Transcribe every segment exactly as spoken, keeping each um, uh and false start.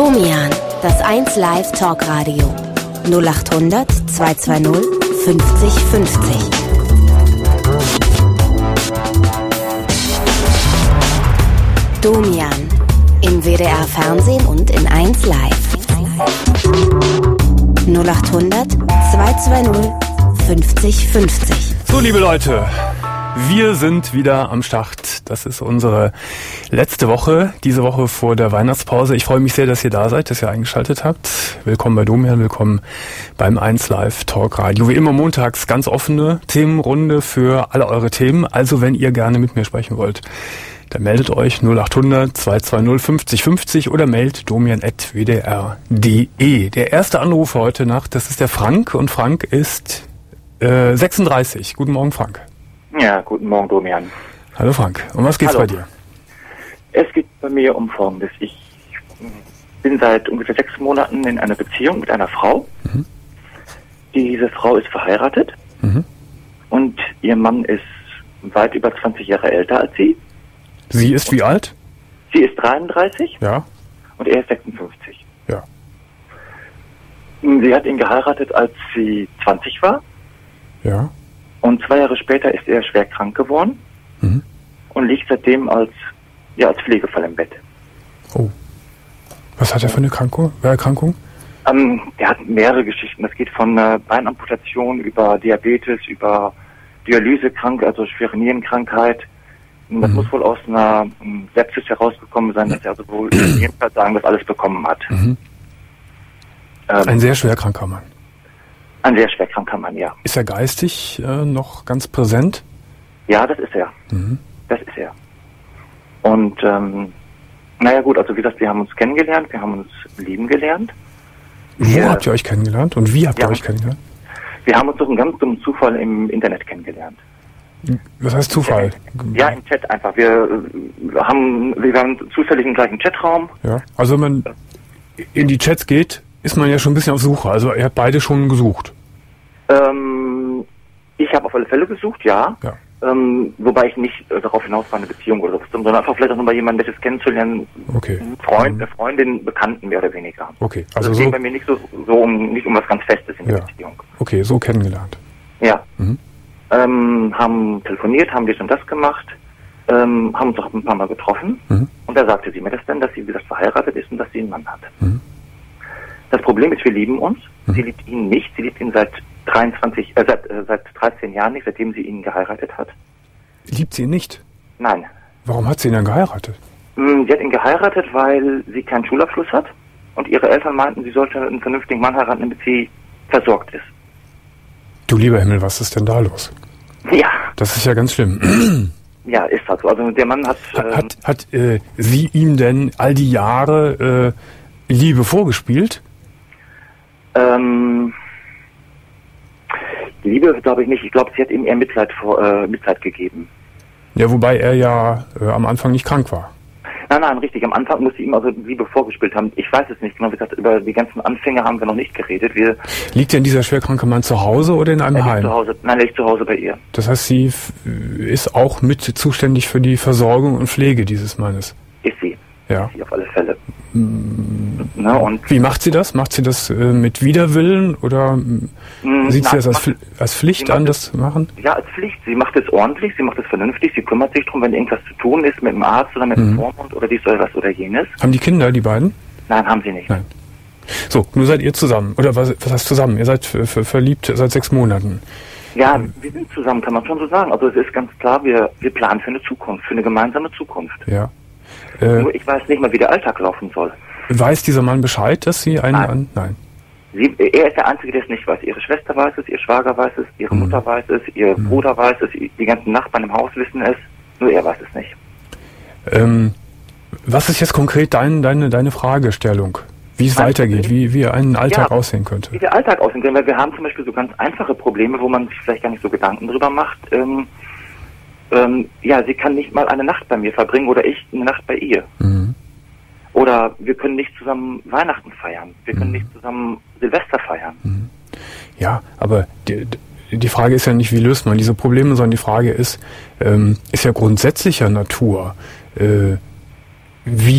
Domian, das eins Live Talkradio. null acht hundert zweihundertzweißig fünfzig fünfzig. Domian, im W D R Fernsehen und in eins Live. null acht hundert zweihundertzweißig fünfzig fünfzig. So, liebe Leute, wir sind wieder am Start. Das ist unsere letzte Woche, diese Woche vor der Weihnachtspause. Ich freue mich sehr, dass ihr da seid, dass ihr eingeschaltet habt. Willkommen bei Domian, willkommen beim eins Live Talk Radio. Wie immer montags ganz offene Themenrunde für alle eure Themen. Also wenn ihr gerne mit mir sprechen wollt, dann meldet euch null acht hundert zweihundertzweißig fünfzig fünfzig oder meldet domian at w d r punkt d e. Der erste Anruf heute Nacht, das ist der Frank und Frank ist äh, sechsunddreißig. Guten Morgen, Frank. Ja, guten Morgen, Domian. Hallo Frank. Um was geht's Hallo. bei dir? Es geht bei mir um Folgendes. Ich bin seit ungefähr sechs Monaten in einer Beziehung mit einer Frau. Mhm. Diese Frau ist verheiratet mhm. und ihr Mann ist weit über zwanzig Jahre älter als sie. Sie ist wie alt? Sie ist dreiunddreißig. Ja. Und er ist sechsundfünfzig. Ja. Sie hat ihn geheiratet, als sie zwanzig war. Ja. Und zwei Jahre später ist er schwer krank geworden mhm. und liegt seitdem als, ja, als Pflegefall im Bett. Oh. Was hat er für eine Krankung? Erkrankung? Ähm, er hat mehrere Geschichten. Das geht von äh, Beinamputation über Diabetes, über Dialysekrank, also schwere Nierenkrankheit. Das mhm. muss wohl aus einer um, Sepsis herausgekommen sein, dass er also wohl Nierenversagen das alles bekommen hat. Mhm. Ähm, Ein sehr schwer kranker Mann. Ein sehr schwer kranker Mann, ja. Ist er geistig äh, noch ganz präsent? Ja, das ist er. Mhm. Das ist er. Und, ähm, naja gut, also wie gesagt, wir haben uns kennengelernt, wir haben uns lieben gelernt. Wo wir, habt ihr euch kennengelernt und wie habt ihr euch kennengelernt? Wir haben uns durch einen ganz dummen Zufall im Internet kennengelernt. Was heißt Zufall? Ja, im Chat einfach. Wir haben, wir waren zufällig im gleichen Chatraum. Ja, also wenn man in die Chats geht, ist man ja schon ein bisschen auf Suche. Also ihr habt beide schon gesucht. Ähm, ich habe auf alle Fälle gesucht, ja. ja. Ähm, wobei ich nicht äh, darauf hinaus war, eine Beziehung oder so, sondern einfach vielleicht auch nochmal jemanden Nettes kennenzulernen. Okay. Freund, eine Freundin, Bekannten mehr oder weniger. Okay. Also, also es so ging bei mir nicht so, so um, nicht um was ganz Festes in der ja. Beziehung. Okay, so kennengelernt. Ja. Mhm. Ähm, haben telefoniert, haben dies und das gemacht, ähm, haben uns auch ein paar Mal getroffen. Mhm. Und da sagte sie mir das dann, dass sie, wie gesagt, verheiratet ist und dass sie einen Mann hat. Mhm. Das Problem ist, wir lieben uns. Mhm. Sie liebt ihn nicht. Sie liebt ihn seit dreiundzwanzig, äh, seit, äh, seit dreizehn Jahren nicht, seitdem sie ihn geheiratet hat. Liebt sie ihn nicht? Nein. Warum hat sie ihn dann geheiratet? Sie hat ihn geheiratet, weil sie keinen Schulabschluss hat. Und ihre Eltern meinten, sie sollte einen vernünftigen Mann heiraten, damit sie versorgt ist. Du lieber Himmel, was ist denn da los? Ja. Das ist ja ganz schlimm. Ja, ist halt so. Also der Mann hat... Hat, ähm, hat, hat äh, sie ihm denn all die Jahre äh, Liebe vorgespielt? Ähm... Liebe glaube ich nicht. Ich glaube, sie hat ihm eher Mitleid, vor, äh, Mitleid gegeben. Ja, wobei er ja äh, am Anfang nicht krank war. Nein, nein, richtig. Am Anfang muss sie ihm also Liebe vorgespielt haben. Ich weiß es nicht genau. Wie gesagt, über die ganzen Anfänge haben wir noch nicht geredet. Wir liegt denn dieser schwerkranke Mann zu Hause oder in einem er liegt Heim? Zu Hause. Nein, er liegt zu Hause bei ihr. Das heißt, sie f- ist auch mit zuständig für die Versorgung und Pflege dieses Mannes? Ist sie. Ja. Ist sie auf alle Fälle. Mm. Na, und wie macht sie das? Macht sie das äh, mit Widerwillen oder mm, sieht sie das als, macht, als Pflicht an, das zu machen? Ja, als Pflicht. Sie macht es ordentlich, sie macht es vernünftig, sie kümmert sich darum, wenn irgendwas zu tun ist mit dem Arzt oder mit dem mhm. Vormund oder dies oder was oder jenes. Haben die Kinder, die beiden? Nein, haben sie nicht. Nein. So, nun seid ihr zusammen. Oder was, was heißt zusammen? Ihr seid f- f- verliebt seit sechs Monaten. Ja, ähm. wir sind zusammen, kann man schon so sagen. Also es ist ganz klar, wir, wir planen für eine Zukunft, für eine gemeinsame Zukunft. Ja. Äh, Nur ich weiß nicht mal, wie der Alltag laufen soll. Weiß dieser Mann Bescheid, dass sie einen... Nein. An, nein. Sie, er ist der Einzige, der es nicht weiß. Ihre Schwester weiß es, ihr Schwager weiß es, ihre mhm. Mutter weiß es, ihr mhm. Bruder weiß es, die ganzen Nachbarn im Haus wissen es. Nur er weiß es nicht. Ähm, was ist jetzt konkret dein, deine, deine Fragestellung? Wie es weitergeht, wie, wie ein Alltag ja, aussehen könnte? Wie der Alltag aussehen könnte, weil wir haben zum Beispiel so ganz einfache Probleme, wo man sich vielleicht gar nicht so Gedanken drüber macht. Ähm, ähm, ja, sie kann nicht mal eine Nacht bei mir verbringen oder ich eine Nacht bei ihr. Mhm. Oder wir können nicht zusammen Weihnachten feiern. Wir können mhm. nicht zusammen Silvester feiern. Mhm. Ja, aber die, die Frage ist ja nicht, wie löst man diese Probleme, sondern die Frage ist, ähm, ist ja grundsätzlicher Natur. Äh, wie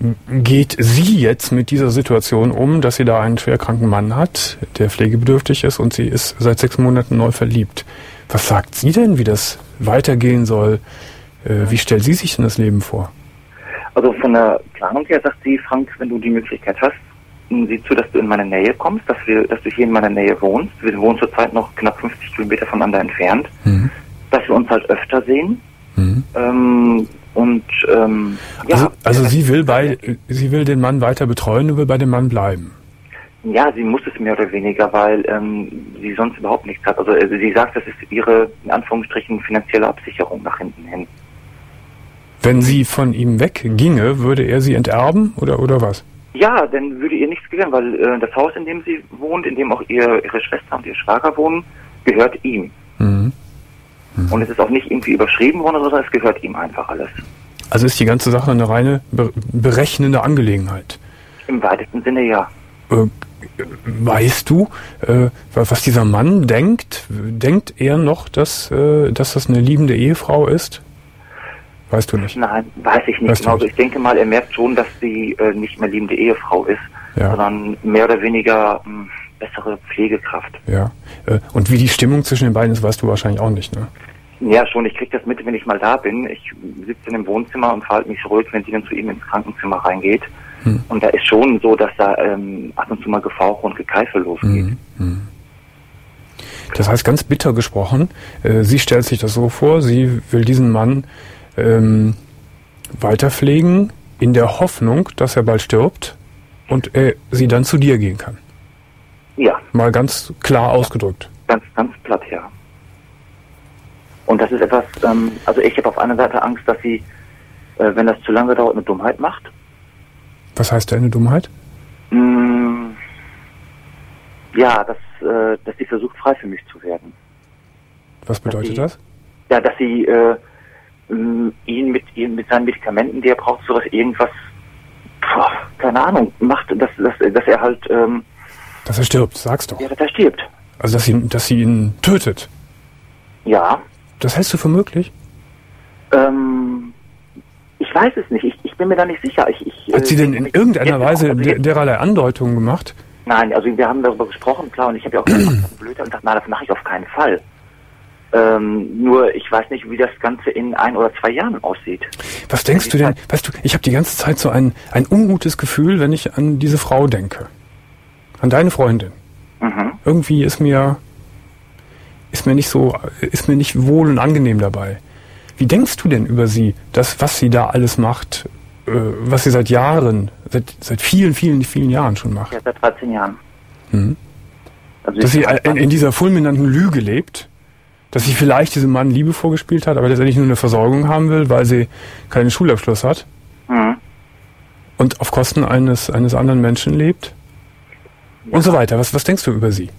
geht sie jetzt mit dieser Situation um, dass sie da einen schwerkranken Mann hat, der pflegebedürftig ist und sie ist seit sechs Monaten neu verliebt? Was sagt sie denn, wie das weitergehen soll? Äh, wie stellt sie sich denn das Leben vor? Also von der Planung her sagt sie, Frank, wenn du die Möglichkeit hast, sieh zu, dass du in meine Nähe kommst, dass wir, dass du hier in meiner Nähe wohnst. Wir wohnen zurzeit noch knapp fünfzig Kilometer voneinander entfernt. Mhm. Dass wir uns halt öfter sehen. Mhm. Ähm, und ähm, ja. Also, also sie will bei, sie will den Mann weiter betreuen und will bei dem Mann bleiben. Ja, sie muss es mehr oder weniger, weil ähm, sie sonst überhaupt nichts hat. Also, also sie sagt, das ist ihre, in Anführungsstrichen, finanzielle Absicherung nach hinten hin. Wenn sie von ihm wegginge, würde er sie enterben oder oder was? Ja, dann würde ihr nichts gehören, weil äh, das Haus, in dem sie wohnt, in dem auch ihr, ihre Schwester und ihr Schwager wohnen, gehört ihm. Mhm. Mhm. Und es ist auch nicht irgendwie überschrieben worden, sondern es gehört ihm einfach alles. Also ist die ganze Sache eine reine be- berechnende Angelegenheit? Im weitesten Sinne ja. Äh, weißt du, äh, was dieser Mann denkt? Denkt er noch, dass, äh, dass das eine liebende Ehefrau ist? Weißt du nicht? Nein, weiß ich nicht weißt genau. Also ich denke mal, er merkt schon, dass sie äh, nicht mehr liebende Ehefrau ist, ja. sondern mehr oder weniger mh, bessere Pflegekraft. Ja. Äh, und wie die Stimmung zwischen den beiden ist, weißt du wahrscheinlich auch nicht, ne? Ja, schon. Ich kriege das mit, wenn ich mal da bin. Ich sitze in dem Wohnzimmer und verhalte mich ruhig, wenn sie dann zu ihm ins Krankenzimmer reingeht. Hm. Und da ist schon so, dass da ähm, ab und zu mal Gefauche und Gekeife losgeht. Hm. Hm. Das heißt, ganz bitter gesprochen, äh, sie stellt sich das so vor, sie will diesen Mann Ähm, weiterpflegen, in der Hoffnung, dass er bald stirbt und er sie dann zu dir gehen kann. Ja. Mal ganz klar ausgedrückt. Ganz, ganz platt, ja. Und das ist etwas, ähm, also ich habe auf einer Seite Angst, dass sie, äh, wenn das zu lange dauert, eine Dummheit macht. Was heißt da eine Dummheit? Mm, ja, dass, äh, dass sie versucht, frei für mich zu werden. Was bedeutet sie, das? Ja, dass sie äh, ihn mit ihn mit seinen Medikamenten, die er braucht, sowas irgendwas, boah, keine Ahnung, macht, dass, dass, dass er halt... Ähm, dass er stirbt, sag's doch. Ja, dass er stirbt. Also, dass sie, dass sie ihn tötet? Ja. Das hältst du für möglich? Ähm, ich weiß es nicht, ich, ich bin mir da nicht sicher. Ich, ich, Hat sie denn in irgendeiner Weise der, dererlei Andeutungen gemacht? Nein, also wir haben darüber gesprochen, klar, und ich habe ja auch gesagt, blöd und gesagt, nein, das mache ich auf keinen Fall. Ähm, nur ich weiß nicht, wie das Ganze in ein oder zwei Jahren aussieht. Was denkst du denn? Weißt du, ich habe die ganze Zeit so ein, ein ungutes Gefühl, wenn ich an diese Frau denke. An deine Freundin. Mhm. Irgendwie ist mir ist mir nicht so, ist mir nicht wohl und angenehm dabei. Wie denkst du denn über sie, das, was sie da alles macht, äh, was sie seit Jahren, seit seit vielen, vielen, vielen Jahren schon macht? Ja, seit dreizehn Jahren. Mhm. Also dass sie in, in dieser fulminanten Lüge lebt? Dass sie vielleicht diesem Mann Liebe vorgespielt hat, aber letztendlich nur eine Versorgung haben will, weil sie keinen Schulabschluss hat. Mhm. Und auf Kosten eines eines anderen Menschen lebt. Ja. Und so weiter. Was, was denkst du über sie?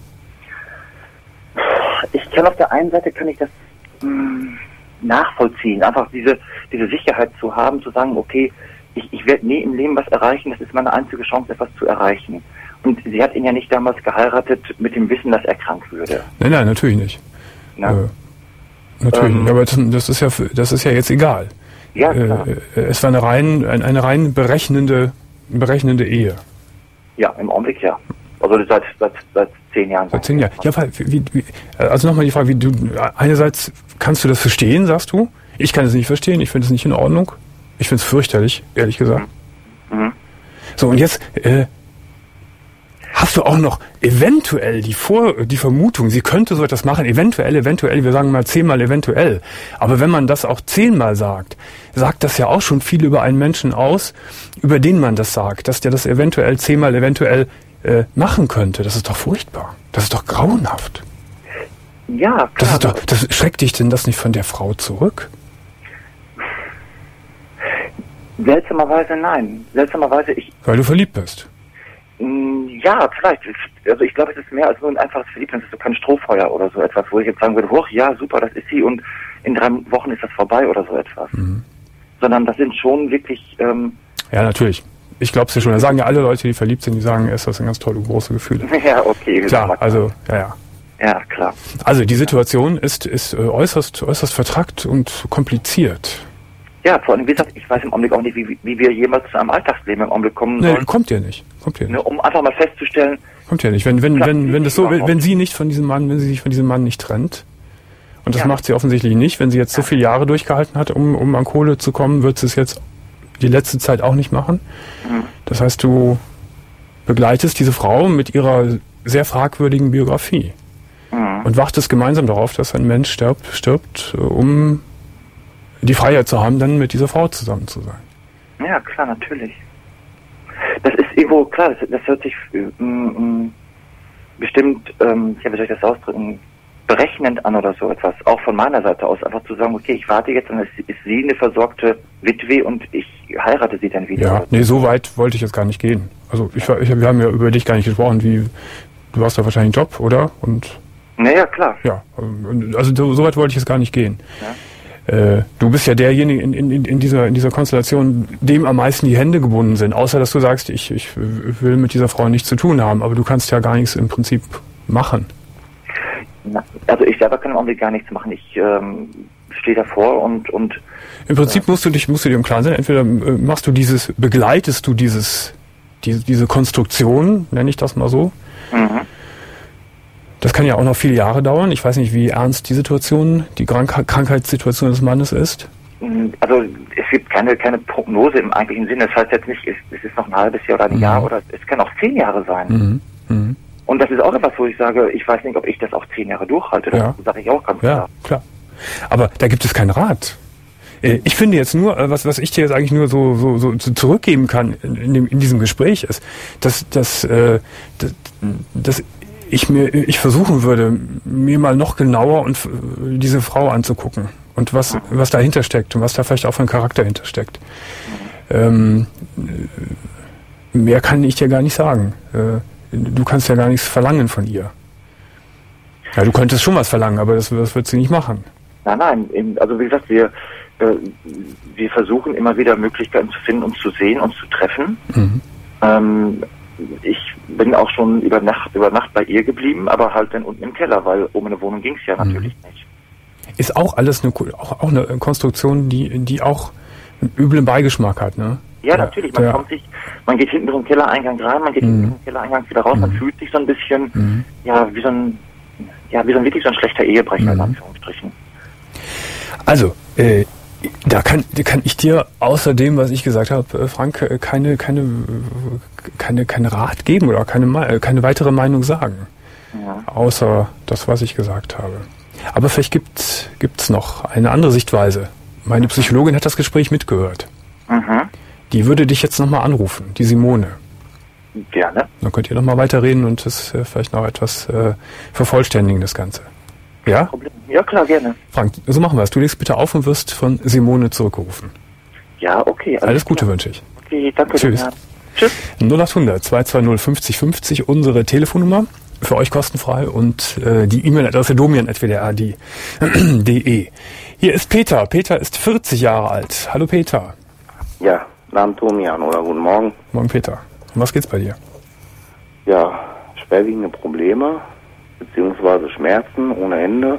Ich kann auf der einen Seite kann ich das mh, nachvollziehen. Einfach diese, diese Sicherheit zu haben, zu sagen, okay, ich, ich werde nie im Leben was erreichen, das ist meine einzige Chance, etwas zu erreichen. Und sie hat ihn ja nicht damals geheiratet mit dem Wissen, dass er krank würde. Nein, nein, natürlich nicht. Äh, natürlich, ähm, aber das, das ist ja das ist ja jetzt egal. Ja, klar. Äh, es war eine rein eine, eine rein berechnende berechnende Ehe. Ja, im Augenblick ja. Also seit seit seit zehn Jahren. Seit zehn Jahren. Ja, wie, wie, also nochmal die Frage, wie du einerseits kannst du das verstehen, sagst du? Ich kann es nicht verstehen. Ich finde es nicht in Ordnung. Ich finde es fürchterlich, ehrlich gesagt. Mhm. Mhm. So und jetzt. Äh, Hast du auch noch eventuell die Vor- die Vermutung, sie könnte so etwas machen, eventuell, eventuell, wir sagen mal zehnmal eventuell. Aber wenn man das auch zehnmal sagt, sagt das ja auch schon viel über einen Menschen aus, über den man das sagt, dass der das eventuell zehnmal eventuell äh, machen könnte. Das ist doch furchtbar. Das ist doch grauenhaft. Ja, klar. Das ist doch, das schreckt dich denn das nicht von der Frau zurück? Seltsamerweise nein. Seltsamerweise ich... Weil du verliebt bist. Ja, vielleicht. Also ich glaube, es ist mehr als nur ein einfaches Verliebtsein. Es ist so kein Strohfeuer oder so etwas, wo ich jetzt sagen würde, hoch, ja, super, das ist sie und in drei Wochen ist das vorbei oder so etwas. Mhm. Sondern das sind schon wirklich... Ähm, ja, natürlich. Ich glaube es dir schon. Da sagen ja alle Leute, die verliebt sind, die sagen, es ist ein ganz tolle, große Gefühle. Ja, okay. Klar, also, ja, ja. Ja, klar. Also die Situation ist, ist äußerst, äußerst vertrackt und kompliziert. Ja, vor allem, wie gesagt, ich weiß im Augenblick auch nicht, wie, wie wir jemals zu einem Alltagsleben im Augenblick kommen Nee, sollen. kommt ja nicht. Kommt ja nicht. Ne, um einfach mal festzustellen, Kommt ja nicht. Wenn, wenn, Klar, wenn, wenn das so, wenn, überhaupt. wenn sie nicht von diesem Mann, wenn sie sich von diesem Mann nicht trennt, und das Ja. macht sie offensichtlich nicht, wenn sie jetzt so viele Jahre durchgehalten hat, um, um an Kohle zu kommen, wird sie es jetzt die letzte Zeit auch nicht machen. Mhm. Das heißt, du begleitest diese Frau mit ihrer sehr fragwürdigen Biografie Mhm. und wartest gemeinsam darauf, dass ein Mensch stirbt, stirbt, um die Freiheit zu haben, dann mit dieser Frau zusammen zu sein. Ja, klar, natürlich. Das ist irgendwo, klar, das, das hört sich ähm, ähm, bestimmt, ähm, ja, wie soll ich das ausdrücken, berechnend an oder so etwas. Auch von meiner Seite aus, einfach zu sagen, okay, ich warte jetzt, dann ist, ist sie eine versorgte Witwe und ich heirate sie dann wieder. Ja, nee, so weit wollte ich jetzt gar nicht gehen. Also ich, war- ich, wir haben ja über dich gar nicht gesprochen, wie du hast da wahrscheinlich einen Job, oder? Und Naja, klar. ja, ähm, also so, so weit wollte ich jetzt gar nicht gehen. Ja. Äh, du bist ja derjenige in, in, in, dieser, in dieser Konstellation, dem am meisten die Hände gebunden sind, außer dass du sagst, ich, ich will mit dieser Frau nichts zu tun haben, aber du kannst ja gar nichts im Prinzip machen. Na, also ich selber kann im Augenblick gar nichts machen. Ich ähm, stehe davor und, und Im Prinzip musst du dich, musst du dir im Klaren sein, entweder äh, machst du dieses, begleitest du dieses, diese, diese Konstruktion, nenne ich das mal so. mhm. Das kann ja auch noch viele Jahre dauern. Ich weiß nicht, wie ernst die Situation, die Krank- Krankheitssituation des Mannes ist. Also es gibt keine, keine Prognose im eigentlichen Sinne. Das heißt jetzt nicht, es, es ist noch ein halbes Jahr oder ein Mhm. Jahr oder es kann auch zehn Jahre sein. Mhm. Mhm. Und das ist auch etwas, wo ich sage, ich weiß nicht, ob ich das auch zehn Jahre durchhalte. Das Ja. sage ich auch ganz Ja, klar. klar. Aber da gibt es keinen Rat. Äh, Ich finde jetzt nur, äh, was, was ich dir jetzt eigentlich nur so, so, so zu- zurückgeben kann in, in, dem, in diesem Gespräch ist, dass, dass, äh, dass, dass ich mir, ich versuchen würde, mir mal noch genauer und f- diese Frau anzugucken und was, was dahinter steckt und was da vielleicht auch für ein Charakter hintersteckt. Ähm, äh, mehr kann ich dir gar nicht sagen. Äh, du kannst ja gar nichts verlangen von ihr. Ja, du könntest schon was verlangen, aber das, das wird sie nicht machen. Nein, nein, eben, also wie gesagt, wir, äh, wir versuchen immer wieder Möglichkeiten zu finden, uns zu sehen, uns zu treffen. Mhm. Ähm, ich bin auch schon über Nacht, über Nacht bei ihr geblieben, aber halt dann unten im Keller, weil um eine Wohnung ging es ja natürlich nicht. Ist auch alles eine, Ko- auch, auch eine Konstruktion, die, die auch einen üblen Beigeschmack hat, ne? Ja, natürlich, man der- kommt sich, man geht hinten durch den Kellereingang rein, man geht Mhm. hinten durch den Kellereingang wieder raus, man fühlt sich so ein bisschen, Mhm. ja, wie so ein, ja, wie so ein wirklich so ein schlechter Ehebrecher, in Mhm. Anführungsstrichen. Also, äh, da kann, da kann ich dir außer dem, was ich gesagt habe, äh, Frank, äh, keine, keine, äh, keine, keine Rat geben oder keine, Me- äh, keine weitere Meinung sagen. Ja. Außer das, was ich gesagt habe. Aber vielleicht gibt gibt's noch eine andere Sichtweise. Meine Psychologin hat das Gespräch mitgehört. Mhm. Die würde dich jetzt nochmal anrufen, die Simone. Gerne. Dann könnt ihr nochmal weiterreden und das äh, vielleicht noch etwas äh, vervollständigen, das Ganze. Ja? Problem. Ja, klar, gerne. Frank, so machen wir es. Du legst bitte auf und wirst von Simone zurückgerufen. Ja, okay. Alles Gute klar. wünsche ich. Okay, danke. Tschüss. Ja. Tschüss. null acht hundert zwei zwei null fünfzig fünfzig, unsere Telefonnummer, für euch kostenfrei und äh, die E-Mail-Adresse domian at w d r punkt d e. Hier ist Peter. Peter ist vierzig Jahre alt. Hallo Peter. Ja, Namen Tomian oder guten Morgen. Morgen Peter. Um was geht's bei dir? Ja, schwerwiegende Probleme beziehungsweise Schmerzen ohne Ende,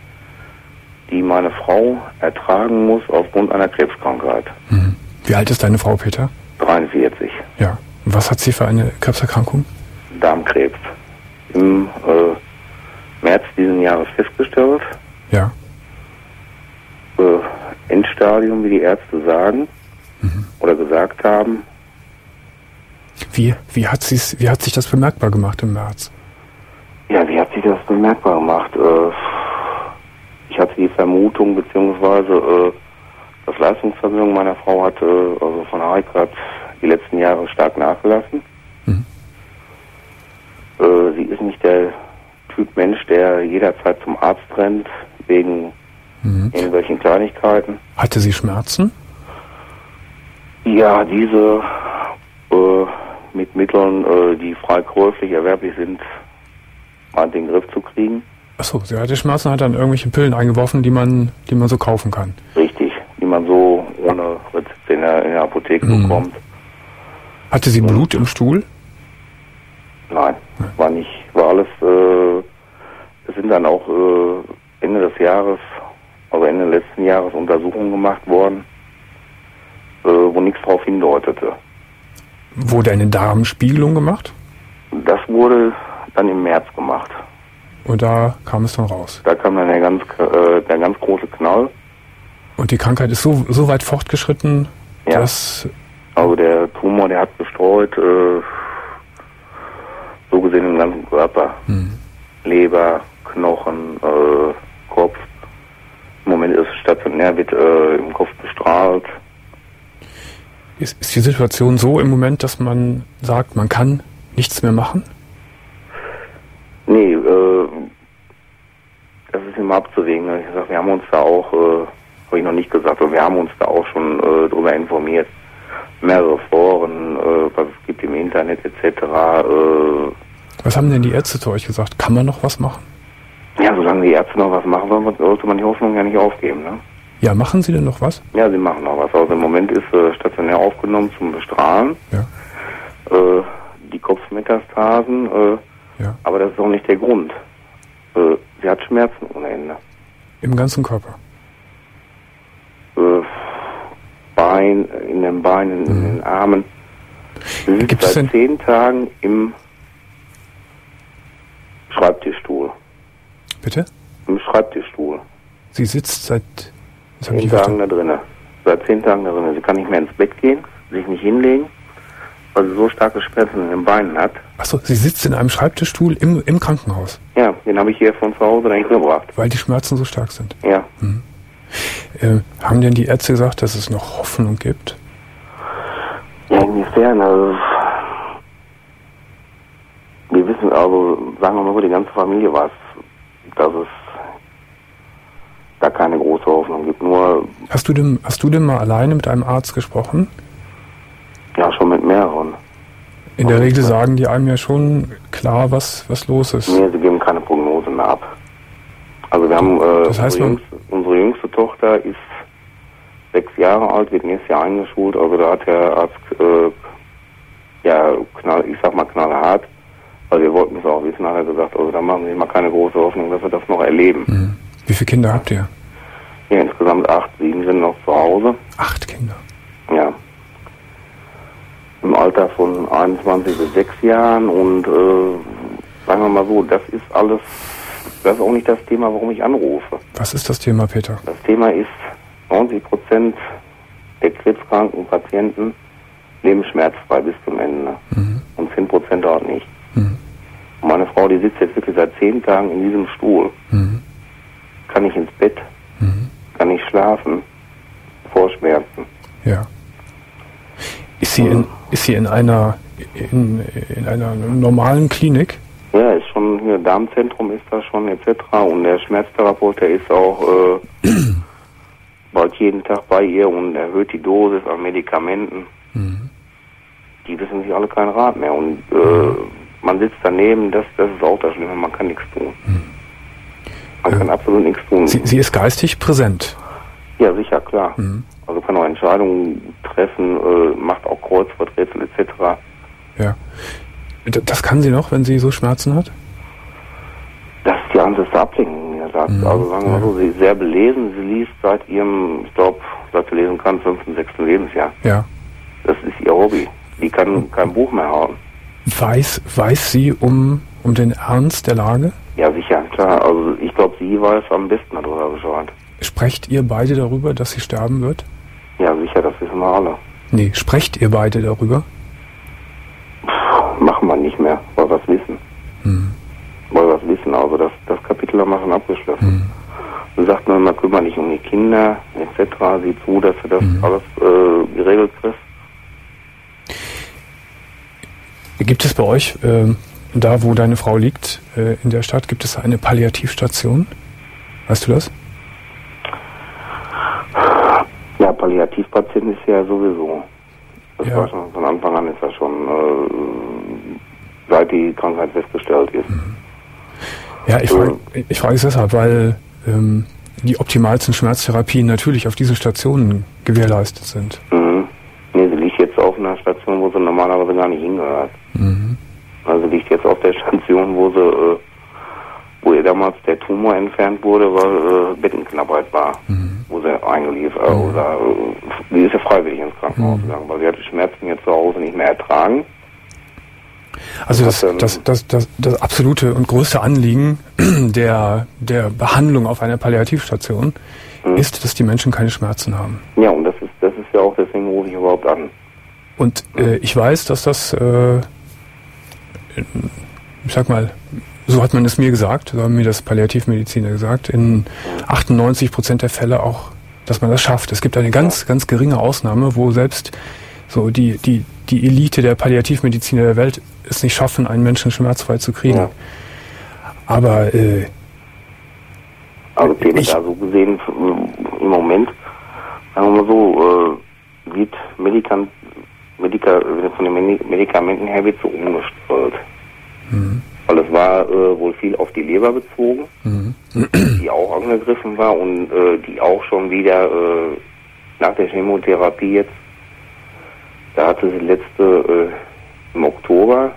die meine Frau ertragen muss aufgrund einer Krebskrankheit. Mhm. Wie alt ist deine Frau, Peter? dreiundvierzig. Ja. Und was hat sie für eine Krebserkrankung? Darmkrebs. Im äh, März diesen Jahres festgestellt. Ja. Äh, Endstadium, wie die Ärzte sagen oder gesagt haben. Wie, wie, hat sie's, wie hat sich das bemerkbar gemacht im März? Ja, wie hat sich das bemerkbar gemacht? Äh, ich hatte die Vermutung, beziehungsweise äh, das Leistungsvermögen meiner Frau hat, äh, also von Harik hat die letzten Jahre stark nachgelassen. Mhm. Äh, sie ist nicht der Typ Mensch, der jederzeit zum Arzt rennt, wegen Mhm. irgendwelchen Kleinigkeiten. Hatte sie Schmerzen? Ja, diese äh, mit Mitteln, äh, die frei käuflich erwerblich sind, mal in den Griff zu kriegen. Achso, sie hatte Schmerzen und hat dann irgendwelche Pillen eingeworfen, die man, die man so kaufen kann. Richtig, die man so ohne Rezept in der, in der Apotheke Mhm. bekommt. Hatte sie Blut im Stuhl? Nein, war nicht, war alles, äh, es sind dann auch äh, Ende des Jahres, also Ende letzten Jahres Untersuchungen gemacht worden. äh, wo nichts drauf hindeutete. Wurde eine Darmspiegelung gemacht? Das wurde dann im März gemacht. Und da kam es dann raus? Da kam dann der ganz, äh, der ganz große Knall. Und die Krankheit ist so, so weit fortgeschritten, ja. dass... Also der Tumor, der hat gestreut, äh, so gesehen im ganzen Körper. Hm. Leber, Knochen, äh, Kopf. Im Moment ist es stationär, wird äh, im Kopf bestrahlt. Ist, ist die Situation so im Moment, dass man sagt, man kann nichts mehr machen? Nee, äh, das ist immer abzuwägen. Ich sag, wir haben uns da auch, äh, habe ich noch nicht gesagt, aber wir haben uns da auch schon äh, darüber informiert. Mehrere Foren, äh, was es gibt im Internet et cetera. Äh, was haben denn die Ärzte zu euch gesagt? Kann man noch was machen? Ja, solange die Ärzte noch was machen sollen, sollte man die Hoffnung ja nicht aufgeben, ne? Ja, machen sie denn noch was? Ja, sie machen noch was. Also im Moment ist äh, stationär aufgenommen zum Bestrahlen. Ja. Äh, die Kopfmetastasen, äh, ja. Aber das ist auch nicht der Grund. Äh, sie hat Schmerzen ohne Ende. Im ganzen Körper? Äh, Bein, in den Beinen, mhm. in den Armen. Sie sitzt Gibt es seit denn zehn Tagen im Schreibtischstuhl. Bitte? Im Schreibtischstuhl. Sie sitzt seit zehn Tagen da drinnen. Seit zehn Tagen da drinnen. Sie kann nicht mehr ins Bett gehen, sich nicht hinlegen, weil sie so starke Schmerzen in den Beinen hat. Achso, sie sitzt in einem Schreibtischstuhl im, im Krankenhaus? Ja, den habe ich hier von zu Hause dahin gebracht. Weil die Schmerzen so stark sind? Ja. Hm. Äh, haben denn die Ärzte gesagt, dass es noch Hoffnung gibt? Ja, inwiefern? Also, wir wissen, also sagen wir mal so, die ganze Familie weiß, dass es da keine große Hoffnung gibt. Nur hast du denn, hast du denn mal alleine mit einem Arzt gesprochen? Ja, schon mit mehreren. In der Regel sagen die einem ja schon klar, was, was los ist. Nee, sie geben keine Prognose mehr ab. Also wir haben, äh, das heißt, unsere, jüngste, unsere jüngste Tochter ist sechs Jahre alt, wird nächstes Jahr eingeschult, also da hat der Arzt, äh, ja, knall, ich sag mal knallhart, weil wir wollten es auch wissen, hat er gesagt, also da machen Sie mal keine große Hoffnung, dass wir das noch erleben. Mhm. Wie viele Kinder habt ihr? Ja, insgesamt acht, sieben sind noch zu Hause. Acht Kinder? Ja. Im Alter von einundzwanzig bis sechs Jahren und, äh, sagen wir mal so, das ist alles, das ist auch nicht das Thema, warum ich anrufe. Was ist das Thema, Peter? Das Thema ist, neunzig Prozent der krebskranken Patienten leben schmerzfrei bis zum Ende. Mhm. Und zehn Prozent auch nicht. Mhm. Und meine Frau, die sitzt jetzt wirklich seit zehn Tagen in diesem Stuhl. Mhm. Kann nicht ins Bett, mhm. kann nicht schlafen, vor Schmerzen. Ja. Ist sie, in, ist sie in einer in, in einer normalen Klinik? Ja, ist schon hier, Darmzentrum ist da schon et cetera. Und der Schmerztherapeut, der ist auch äh, bald jeden Tag bei ihr und erhöht die Dosis an Medikamenten. Mhm. Die wissen sich alle keinen Rat mehr. Und äh, man sitzt daneben, das, das ist auch das Schlimme, man kann nichts tun. Mhm. Man äh, kann absolut nichts tun. Sie, sie ist geistig präsent? Ja, sicher, klar. Mhm. Also kann auch Entscheidungen treffen, äh, macht auch Kreuzworträtsel et cetera. Ja. Das kann sie noch, wenn sie so Schmerzen hat? Das ist die einzige Ablenkung, wie er sagt. Mhm. Also sagen wir mal so, sie ist sehr belesen, sie liest seit ihrem, ich glaube, seit sie lesen kann, fünften, sechsten Lebensjahr. Ja. Das ist ihr Hobby. Die kann kein Buch mehr haben. Weiß, weiß sie um, um den Ernst der Lage? Ja, sicher, klar. Also ich glaube, sie weiß am besten darüber Bescheid. Sprecht ihr beide darüber, dass sie sterben wird? Ja, sicher, das wissen wir alle. Nee, sprecht ihr beide darüber? Puh, machen wir nicht mehr, weil wir es wissen. Hm. Weil wir es wissen, also das, das Kapitel haben wir schon abgeschlossen. Hm. Und sagt man, man kümmert dich um die Kinder, et cetera. Sieh zu, dass du das hm. alles äh, geregelt kriegst. Gibt es bei euch, äh, da wo deine Frau liegt, äh, in der Stadt, gibt es eine Palliativstation? Weißt du das? Ja, Palliativpatient ist ja sowieso. Das ja. war schon von Anfang an, ist das schon, äh, seit die Krankheit festgestellt ist. Ja, ich frage ich frage es deshalb, weil ähm, die optimalsten Schmerztherapien natürlich auf diesen Stationen gewährleistet sind. Mhm. Nee, sie liegt jetzt auf einer Station, wo sie normalerweise gar nicht hingehört. Mhm. Also liegt jetzt auf der Station, wo sie, äh, wo ihr damals der Tumor entfernt wurde, weil äh, Bettenknappheit war. Mhm. Wo wurde sie eingeliefert, mhm. oder die ist ja freiwillig ins Krankenhaus mhm. gegangen, weil sie hat die Schmerzen jetzt zu Hause nicht mehr ertragen. Also das, das, das, das, das absolute und größte Anliegen der, der Behandlung auf einer Palliativstation mhm. ist, dass die Menschen keine Schmerzen haben. Ja, und das ist, das ist ja auch, deswegen rufe ich überhaupt an. Und äh, ich weiß, dass das, äh, ich sag mal, so hat man es mir gesagt, so haben mir das Palliativmediziner gesagt, in achtundneunzig Prozent der Fälle auch, dass man das schafft. Es gibt eine ganz, ganz geringe Ausnahme, wo selbst so die, die, die Elite der Palliativmediziner der Welt es nicht schaffen, einen Menschen schmerzfrei zu kriegen. Ja. Aber äh, also ich, da so gesehen im Moment, sagen wir mal so, äh, wird Medikament, Medika, von den Medikamenten her wird so umgestellt. Mhm. Weil es war äh, wohl viel auf die Leber bezogen, mhm. die auch angegriffen war und äh, die auch schon wieder äh, nach der Chemotherapie jetzt, da hatte sie letzte äh, im Oktober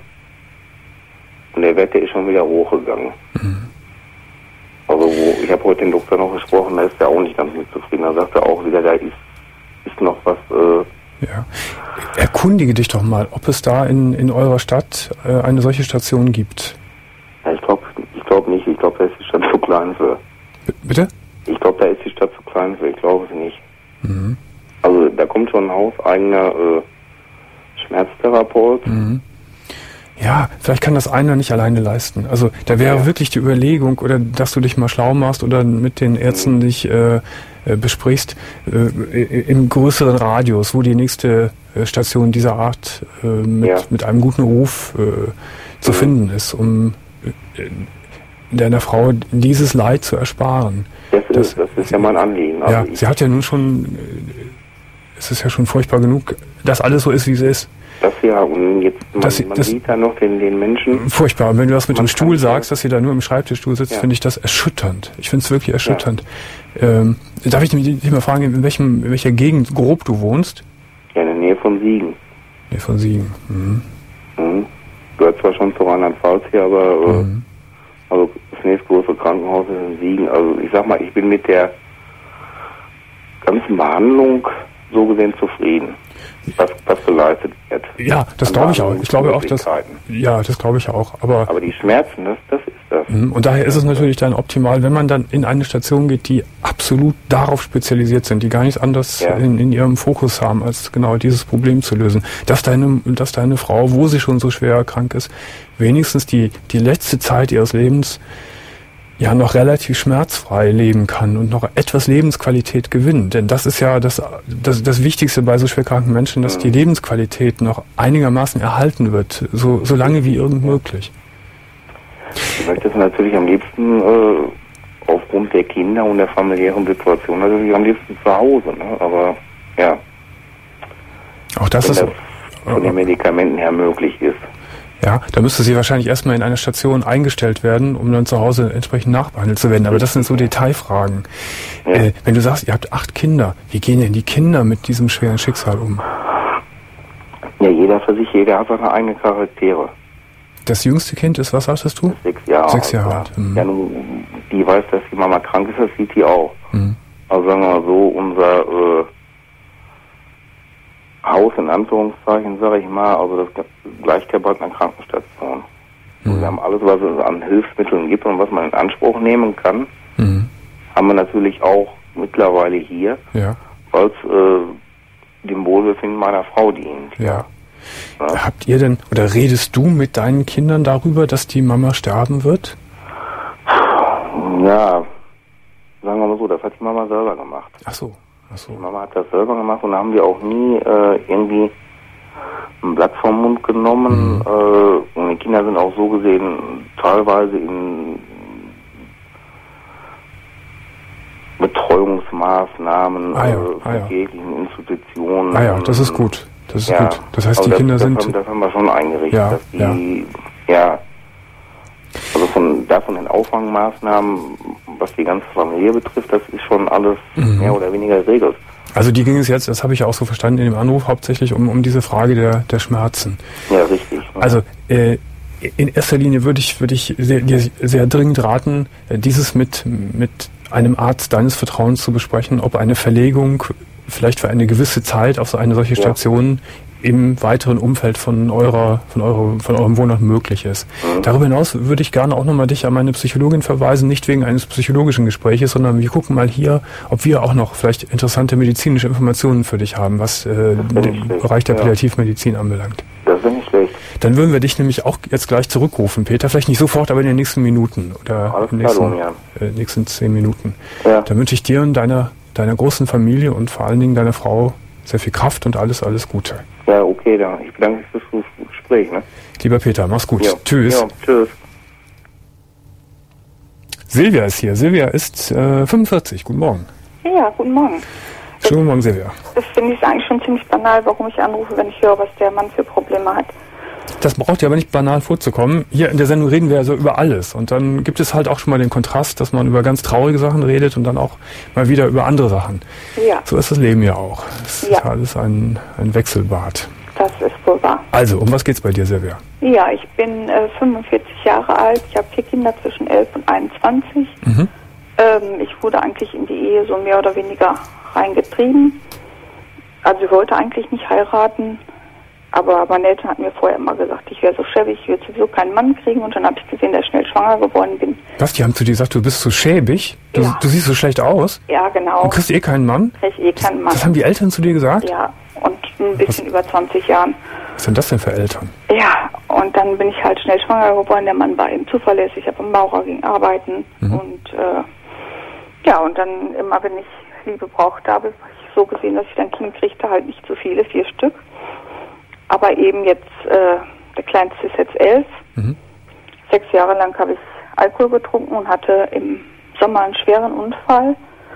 und der Wert, der ist schon wieder hochgegangen. Mhm. Also wo, ich habe heute den Doktor noch gesprochen, da ist er auch nicht ganz mit zufrieden. Da sagt er auch wieder, da ist, ist noch was... Äh, ja. Erkundige dich doch mal, ob es da in, in eurer Stadt äh, eine solche Station gibt. Ja, ich glaube ich glaub nicht. Ich glaube, da ist die Stadt zu klein für. B- bitte? Ich glaube, da ist die Stadt zu klein für. Ich glaube es nicht. Mhm. Also da kommt schon ein hauseigener äh, Schmerztherapeut. Mhm. Ja, vielleicht kann das einer nicht alleine leisten. Also da wäre ja. wirklich die Überlegung, oder dass du dich mal schlau machst oder mit den Ärzten mhm. dich äh, äh, besprichst, äh, im größeren Radius, wo die nächste äh, Station dieser Art äh, mit, ja. mit einem guten Ruf äh, zu mhm. finden ist, um äh, deiner Frau dieses Leid zu ersparen. Das ist, das, das ist ja mein Anliegen. Also ja, sie hat ja nun schon, äh, es ist ja schon furchtbar genug, dass alles so ist, wie es ist. Das ja, und jetzt, man, das, man das, sieht da noch den, den Menschen. Furchtbar. Und wenn du das mit dem Stuhl sagst, dass sie da nur im Schreibtischstuhl sitzt, ja. finde ich das erschütternd. Ich finde es wirklich erschütternd. Ja. Ähm, darf ich dich mal fragen, in, welchem, in welcher Gegend grob du wohnst? Ja, in der Nähe von Siegen. Nähe von Siegen. Mhm. Mhm. Gehört zwar schon zu Rheinland-Pfalz hier, aber äh, mhm. also das nächstgrößere Krankenhaus ist in Siegen. Also ich sag mal, ich bin mit der ganzen Behandlung so gesehen zufrieden, was, was geleistet wird. Ja, das glaube ich auch. Ich glaube auch, dass, ja, das glaube ich auch. Aber, aber die Schmerzen, das, das ist das. Und daher ist es natürlich dann optimal, wenn man dann in eine Station geht, die absolut darauf spezialisiert sind, die gar nichts anderes ja. in, in ihrem Fokus haben, als genau dieses Problem zu lösen. Dass deine, dass deine Frau, wo sie schon so schwer krank ist, wenigstens die, die letzte Zeit ihres Lebens ja noch relativ schmerzfrei leben kann und noch etwas Lebensqualität gewinnt. Denn das ist ja das, das, das Wichtigste bei so schwerkranken Menschen, dass die Lebensqualität noch einigermaßen erhalten wird, so, so lange wie irgend möglich. Ich möchte es natürlich am liebsten äh, aufgrund der Kinder und der familiären Situation natürlich am liebsten zu Hause, ne? Aber ja. Auch das wenn ist das von den Medikamenten her möglich ist. Ja, da müsste sie wahrscheinlich erstmal in einer Station eingestellt werden, um dann zu Hause entsprechend nachbehandelt zu werden. Aber das sind so Detailfragen. Ja. Äh, wenn du sagst, ihr habt acht Kinder, wie gehen denn die Kinder mit diesem schweren Schicksal um? Ja, jeder für sich, jeder hat seine eigenen Charaktere. Das jüngste Kind ist, was sagtest du? Sechs Jahre alt. Sechs Jahre alt. Mhm. Ja, nun, die weiß, dass die Mama krank ist, das sieht die auch. Mhm. Also sagen wir mal so, unser äh, Haus in Anführungszeichen, sage ich mal, also das gleicht ja bald einer Krankenstation. Mhm. Wir haben alles, was es an Hilfsmitteln gibt und was man in Anspruch nehmen kann, mhm. haben wir natürlich auch mittlerweile hier, ja. weil es äh, dem Wohlbefinden meiner Frau dient. Ja. Ja. Habt ihr denn, oder redest du mit deinen Kindern darüber, dass die Mama sterben wird? Ja, sagen wir mal so, das hat die Mama selber gemacht. Ach so. Ach so. Die Mama hat das selber gemacht und da haben wir auch nie äh, irgendwie ein Blatt vom Mund genommen. Mhm. Äh, und die Kinder sind auch so gesehen teilweise in Betreuungsmaßnahmen, ah ja, äh, ah ja. jeglichen Institutionen. Ah ja, das ist gut. Das ist ja, gut. Das heißt, die das, Kinder das sind... Haben, das haben wir schon eingerichtet. Ja, dass die, ja. ja. Also von, da von den Auffangmaßnahmen, was die ganze Familie betrifft, das ist schon alles mhm. mehr oder weniger geregelt. Also die ging es jetzt, das habe ich ja auch so verstanden in dem Anruf, hauptsächlich um, um diese Frage der, der Schmerzen. Ja, richtig. Ja. Also äh, in erster Linie würde ich, würde ich sehr, sehr dringend raten, dieses mit, mit einem Arzt deines Vertrauens zu besprechen, ob eine Verlegung vielleicht für eine gewisse Zeit auf so eine solche Station ja. im weiteren Umfeld von eurer, von eurer, von eurem Wohnort möglich ist. Mhm. Darüber hinaus würde ich gerne auch nochmal dich an meine Psychologin verweisen, nicht wegen eines psychologischen Gespräches, sondern wir gucken mal hier, ob wir auch noch vielleicht interessante medizinische Informationen für dich haben, was äh, den Bereich der Palliativmedizin ja. anbelangt. Das ist nicht schlecht. Dann würden wir dich nämlich auch jetzt gleich zurückrufen, Peter. Vielleicht nicht sofort, aber in den nächsten Minuten oder Alles in den nächsten, klar, ja. äh, nächsten zehn Minuten. Ja. Dann wünsche ich dir und deiner, deiner großen Familie und vor allen Dingen deiner Frau sehr viel Kraft und alles, alles Gute. Ja, okay, dann. Ich bedanke mich fürs Gespräch. Ne? Lieber Peter, mach's gut. Ja. Tschüss. Ja, tschüss. Silvia ist hier. Silvia ist äh, fünfundvierzig. Guten Morgen. Ja, guten Morgen. Schönen guten Morgen, Silvia. Das finde ich eigentlich schon ziemlich banal, warum ich anrufe, wenn ich höre, was der Mann für Probleme hat. Das braucht ja aber nicht banal vorzukommen. Hier in der Sendung reden wir ja so über alles. Und dann gibt es halt auch schon mal den Kontrast, dass man über ganz traurige Sachen redet und dann auch mal wieder über andere Sachen. Ja. So ist das Leben ja auch. Es ja. ist alles ein, ein Wechselbad. Das ist wohl wahr. Also, um was geht's bei dir, Silvia? Ja, ich bin äh, fünfundvierzig Jahre alt. Ich habe vier Kinder zwischen elf und einundzwanzig. Mhm. Ähm, ich wurde eigentlich in die Ehe so mehr oder weniger reingetrieben. Also ich wollte eigentlich nicht heiraten. Aber meine Eltern hatten mir vorher immer gesagt, ich wäre so schäbig, ich würde sowieso keinen Mann kriegen. Und dann habe ich gesehen, dass ich schnell schwanger geworden bin. Was, die haben zu dir gesagt, du bist so schäbig? Du, ja. du siehst so schlecht aus? Ja, genau. Du kriegst eh keinen Mann? Krieg eh keinen Mann. Das haben die Eltern zu dir gesagt? Ja, und ein bisschen was, über zwanzig Jahren. Was sind das denn für Eltern? Ja, und dann bin ich halt schnell schwanger geworden. Der Mann war eben zuverlässig, ich habe im Maurer ging arbeiten. Mhm. Und äh, ja, und dann immer, wenn ich Liebe brauchte, habe ich so gesehen, dass ich dann Kind kriegte, halt nicht zu viele, vier Stück. Aber eben jetzt, äh, der Kleinste ist jetzt elf. Mhm. Sechs Jahre lang habe ich Alkohol getrunken und hatte im Sommer einen schweren Unfall,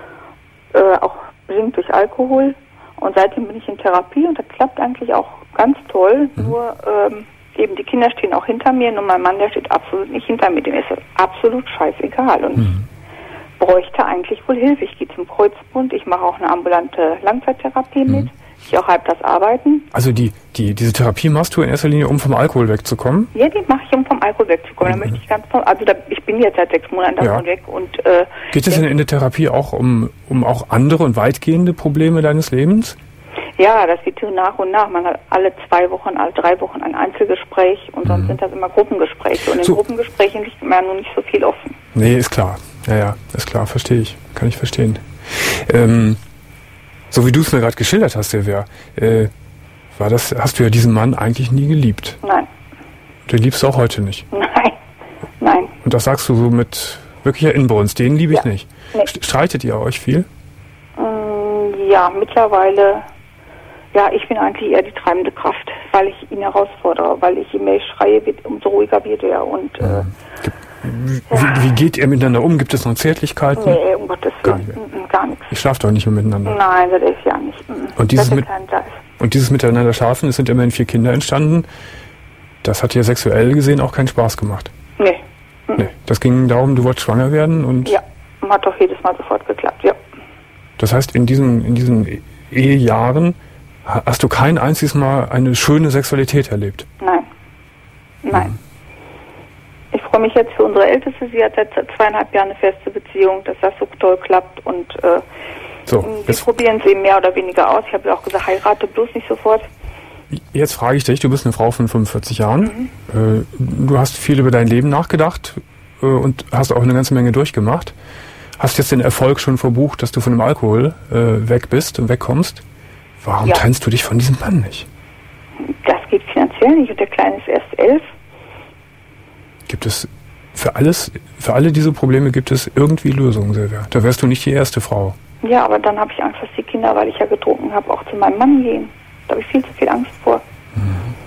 äh, auch bedingt durch Alkohol. Und seitdem bin ich in Therapie und das klappt eigentlich auch ganz toll. Mhm. Nur ähm, eben die Kinder stehen auch hinter mir, nur mein Mann, der steht absolut nicht hinter mir. Dem ist das absolut scheißegal. Und mhm. ich bräuchte eigentlich wohl Hilfe. Ich gehe zum Kreuzbund, ich mache auch eine ambulante Langzeittherapie mhm. mit. Ich auch halb das Arbeiten. Also die, die, diese Therapie machst du in erster Linie, um vom Alkohol wegzukommen? Ja, die mache ich, um vom Alkohol wegzukommen. Mhm. Da möchte ich ganz vom, also da, ich bin jetzt seit sechs Monaten davon ja. weg und äh, geht es denn in der Therapie auch um, um auch andere und weitgehende Probleme deines Lebens? Ja, das geht nach und nach. Man hat alle zwei Wochen, alle drei Wochen ein Einzelgespräch und sonst mhm. sind das immer Gruppengespräche. Und in so. Gruppengesprächen liegt mir ja nur nicht so viel offen. Nee, ist klar. Ja, ja, ist klar, verstehe ich. Kann ich verstehen. Ähm, So wie du es mir gerade geschildert hast, Silvia, äh, war das, hast du ja diesen Mann eigentlich nie geliebt. Nein. Den liebst du auch heute nicht. Nein, nein. Und das sagst du so mit wirklicher Inbrunst, den liebe ich ja. nicht. Nee. Streitet ihr euch viel? Mm, ja, mittlerweile, ja, ich bin eigentlich eher die treibende Kraft, weil ich ihn herausfordere, weil ich, je mehr ich schreie, wird, umso ruhiger wird er. Und, äh, Wie, ja. wie geht ihr miteinander um? Gibt es noch Zärtlichkeiten? Nee, um Gottes Willen. Gar, nicht gar nichts. Ihr schlaft doch nicht mehr miteinander? Nein, das ist ja nicht. Und dieses, mit, und dieses Miteinander schlafen, es sind immerhin vier Kinder entstanden. Das hat dir sexuell gesehen auch keinen Spaß gemacht? Nee. Nee. Das ging darum, du wolltest schwanger werden und... Ja, hat doch jedes Mal sofort geklappt, ja. Das heißt, in diesen, in diesen Ehejahren hast du kein einziges Mal eine schöne Sexualität erlebt? Nein. Nein. Hm. Ich freue mich jetzt für unsere Älteste. Sie hat seit zweieinhalb Jahren eine feste Beziehung, dass das so toll klappt. Und äh, so, wir probieren es eben mehr oder weniger aus. Ich habe ja auch gesagt, heirate bloß nicht sofort. Jetzt frage ich dich, du bist eine Frau von fünfundvierzig Jahren. Mhm. Äh, du hast viel über dein Leben nachgedacht äh, und hast auch eine ganze Menge durchgemacht. Hast jetzt den Erfolg schon verbucht, dass du von dem Alkohol äh, weg bist und wegkommst. Warum ja. trennst du dich von diesem Mann nicht? Das geht finanziell nicht und der Kleine ist erst elf. Gibt es für alles, für alle diese Probleme gibt es irgendwie Lösungen, Silvia. Da wärst du nicht die erste Frau. Ja, aber dann habe ich Angst, dass die Kinder, weil ich ja getrunken habe, auch zu meinem Mann gehen. Da habe ich viel zu viel Angst vor. Mhm.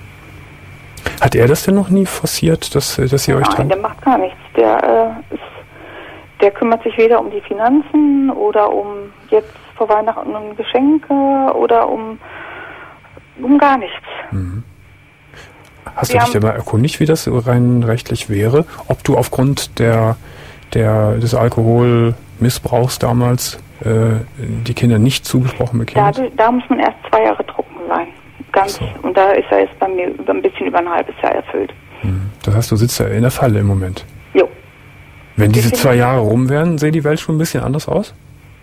Hat er das denn noch nie forciert, dass, dass ihr Nein, euch trennt? Nein, der macht gar nichts. Der, äh, ist, der kümmert sich weder um die Finanzen oder um jetzt vor Weihnachten um Geschenke oder um, um gar nichts. Mhm. Hast du dich dabei erkundigt, wie das rein rechtlich wäre? Ob du aufgrund der, der, des Alkoholmissbrauchs damals äh, die Kinder nicht zugesprochen bekämst? Da, da muss man erst zwei Jahre trocken sein. Ganz. So. Und da ist er jetzt bei mir über ein bisschen über ein halbes Jahr erfüllt. Das heißt, du sitzt ja in der Falle im Moment. Jo. Wenn diese zwei Jahre rum wären, sähe die Welt schon ein bisschen anders aus?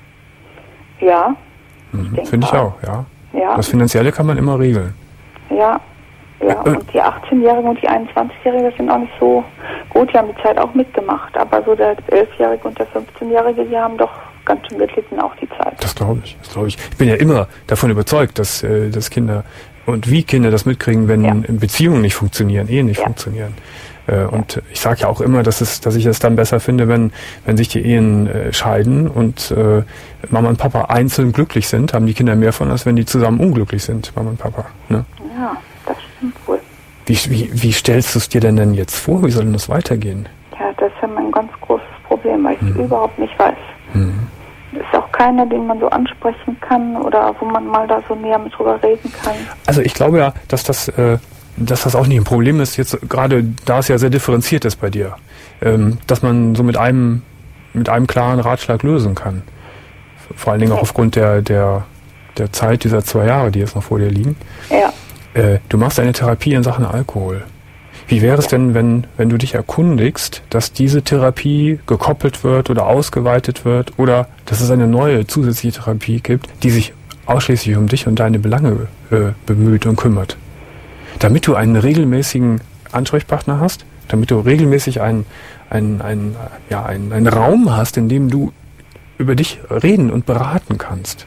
Ja. Mhm, finde ich auch, ja. ja. Das Finanzielle kann man immer regeln. Ja, ja. Äh, und die achtzehnjährigen und die einundzwanzigjährigen sind auch nicht so gut, die haben die Zeit auch mitgemacht. Aber so der elfjährige und der fünfzehnjährige, die haben doch ganz schön gelitten, auch die Zeit. Das glaube ich, das glaube ich. Ich bin ja immer davon überzeugt, dass, äh, dass Kinder und wie Kinder das mitkriegen, wenn ja. Beziehungen nicht funktionieren, Ehen nicht ja. funktionieren. Äh, und ja. ich sage ja auch immer, dass es, dass ich es dann besser finde, wenn, wenn sich die Ehen äh, scheiden und äh, Mama und Papa einzeln glücklich sind, haben die Kinder mehr von, als wenn die zusammen unglücklich sind, Mama und Papa. Ne? Ja, das stimmt wohl. Wie, wie, wie stellst du es dir denn denn jetzt vor? Wie soll denn das weitergehen? Ja, das ist ja mein ganz großes Problem, weil ich es hm. überhaupt nicht weiß. Hm. Es ist auch keiner, den man so ansprechen kann oder wo man mal da so näher mit drüber reden kann. Also ich glaube ja, dass das, äh, dass das auch nicht ein Problem ist, jetzt gerade da es ja sehr differenziert ist bei dir, ähm, dass man so mit einem mit einem klaren Ratschlag lösen kann. Vor allen Dingen auch aufgrund der, der, der Zeit dieser zwei Jahre, die jetzt noch vor dir liegen. Ja. Äh, du machst eine Therapie in Sachen Alkohol. Wie wäre es ja. denn, wenn, wenn du dich erkundigst, dass diese Therapie gekoppelt wird oder ausgeweitet wird oder dass es eine neue zusätzliche Therapie gibt, die sich ausschließlich um dich und deine Belange äh, bemüht und kümmert? Damit du einen regelmäßigen Ansprechpartner hast, damit du regelmäßig einen, einen, einen, ja, einen, einen Raum hast, in dem du über dich reden und beraten kannst.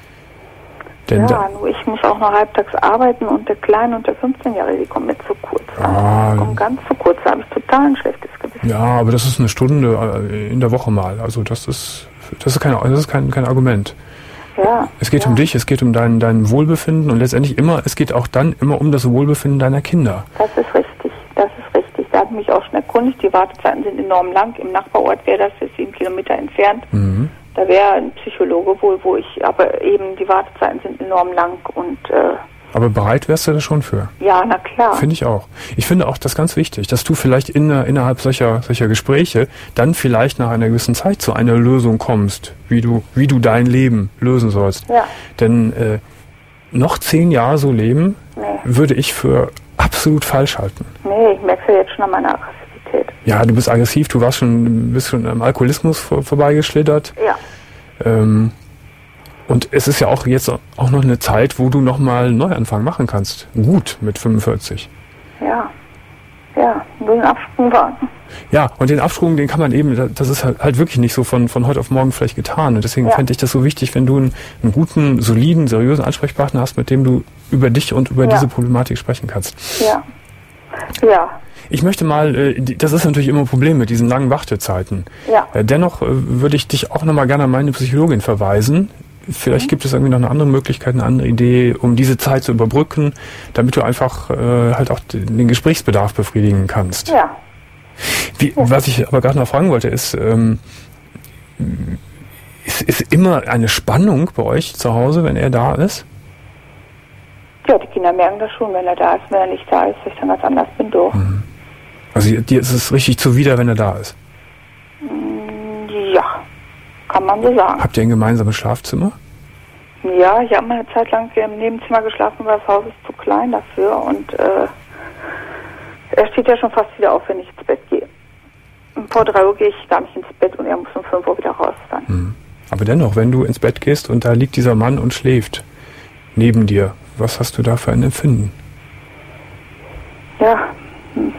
Denn ja, nur ich muss auch noch halbtags arbeiten und der Kleine und der fünfzehnjährige, die kommen mir zu kurz. Ah, die kommen ganz zu kurz, da habe ich total ein schlechtes Gewissen. Ja, aber das ist eine Stunde in der Woche mal. Also das ist das ist kein, das ist kein, kein Argument. Ja, es geht ja. um dich, es geht um dein, dein Wohlbefinden und letztendlich immer, es geht auch dann immer um das Wohlbefinden deiner Kinder. Das ist richtig, das ist richtig. Da hat mich auch schon erkundigt, die Wartezeiten sind enorm lang. Im Nachbarort wäre das jetzt sieben Kilometer entfernt. Mhm. Da wäre ein Psychologe wohl, wo ich, aber eben die Wartezeiten sind enorm lang und äh, aber bereit wärst du da schon für? Ja, na klar. Finde ich auch. Ich finde auch das ganz wichtig, dass du vielleicht in, innerhalb solcher, solcher Gespräche dann vielleicht nach einer gewissen Zeit zu einer Lösung kommst, wie du, wie du dein Leben lösen sollst. Ja. Denn äh, noch zehn Jahre so leben, nee. würde ich für absolut falsch halten. Nee, ich merke es ja jetzt schon an meiner Aggressivität. Ja, du bist aggressiv, du warst schon, bist schon am Alkoholismus vor, vorbeigeschlittert. Ja. Ähm, und es ist ja auch jetzt auch noch eine Zeit, wo du nochmal einen Neuanfang machen kannst. Gut, mit fünfundvierzig. Ja, ja, nur den Absprung warten. Ja, und den Absprung, den kann man eben, das ist halt, halt wirklich nicht so von, von heute auf morgen vielleicht getan. Und deswegen ja. fände ich das so wichtig, wenn du einen, einen guten, soliden, seriösen Ansprechpartner hast, mit dem du über dich und über ja. diese Problematik sprechen kannst. Ja, ja. Ich möchte mal, das ist natürlich immer ein Problem mit diesen langen Wartezeiten. Ja. Dennoch würde ich dich auch nochmal gerne an meine Psychologin verweisen. Vielleicht mhm. gibt es irgendwie noch eine andere Möglichkeit, eine andere Idee, um diese Zeit zu überbrücken, damit du einfach äh, halt auch den Gesprächsbedarf befriedigen kannst. Ja. Wie, ja. Was ich aber gerade noch fragen wollte, ist, ähm, ist, ist immer eine Spannung bei euch zu Hause, wenn er da ist? Ja, die Kinder merken das schon, wenn er da ist. Wenn er nicht da ist, dass ich dann ganz anders bin, doch. Mhm. Also dir ist es richtig zuwider, wenn er da ist? Ja, kann man so sagen. Habt ihr ein gemeinsames Schlafzimmer? Ja, ich habe mal eine Zeit lang hier im Nebenzimmer geschlafen, weil das Haus ist zu klein dafür. Und äh, er steht ja schon fast wieder auf, wenn ich ins Bett gehe. Und vor drei Uhr gehe ich gar nicht ins Bett und er muss um fünf Uhr wieder raus dann. Mhm. Aber dennoch, wenn du ins Bett gehst und da liegt dieser Mann und schläft neben dir, was hast du da für ein Empfinden? Ja, hm.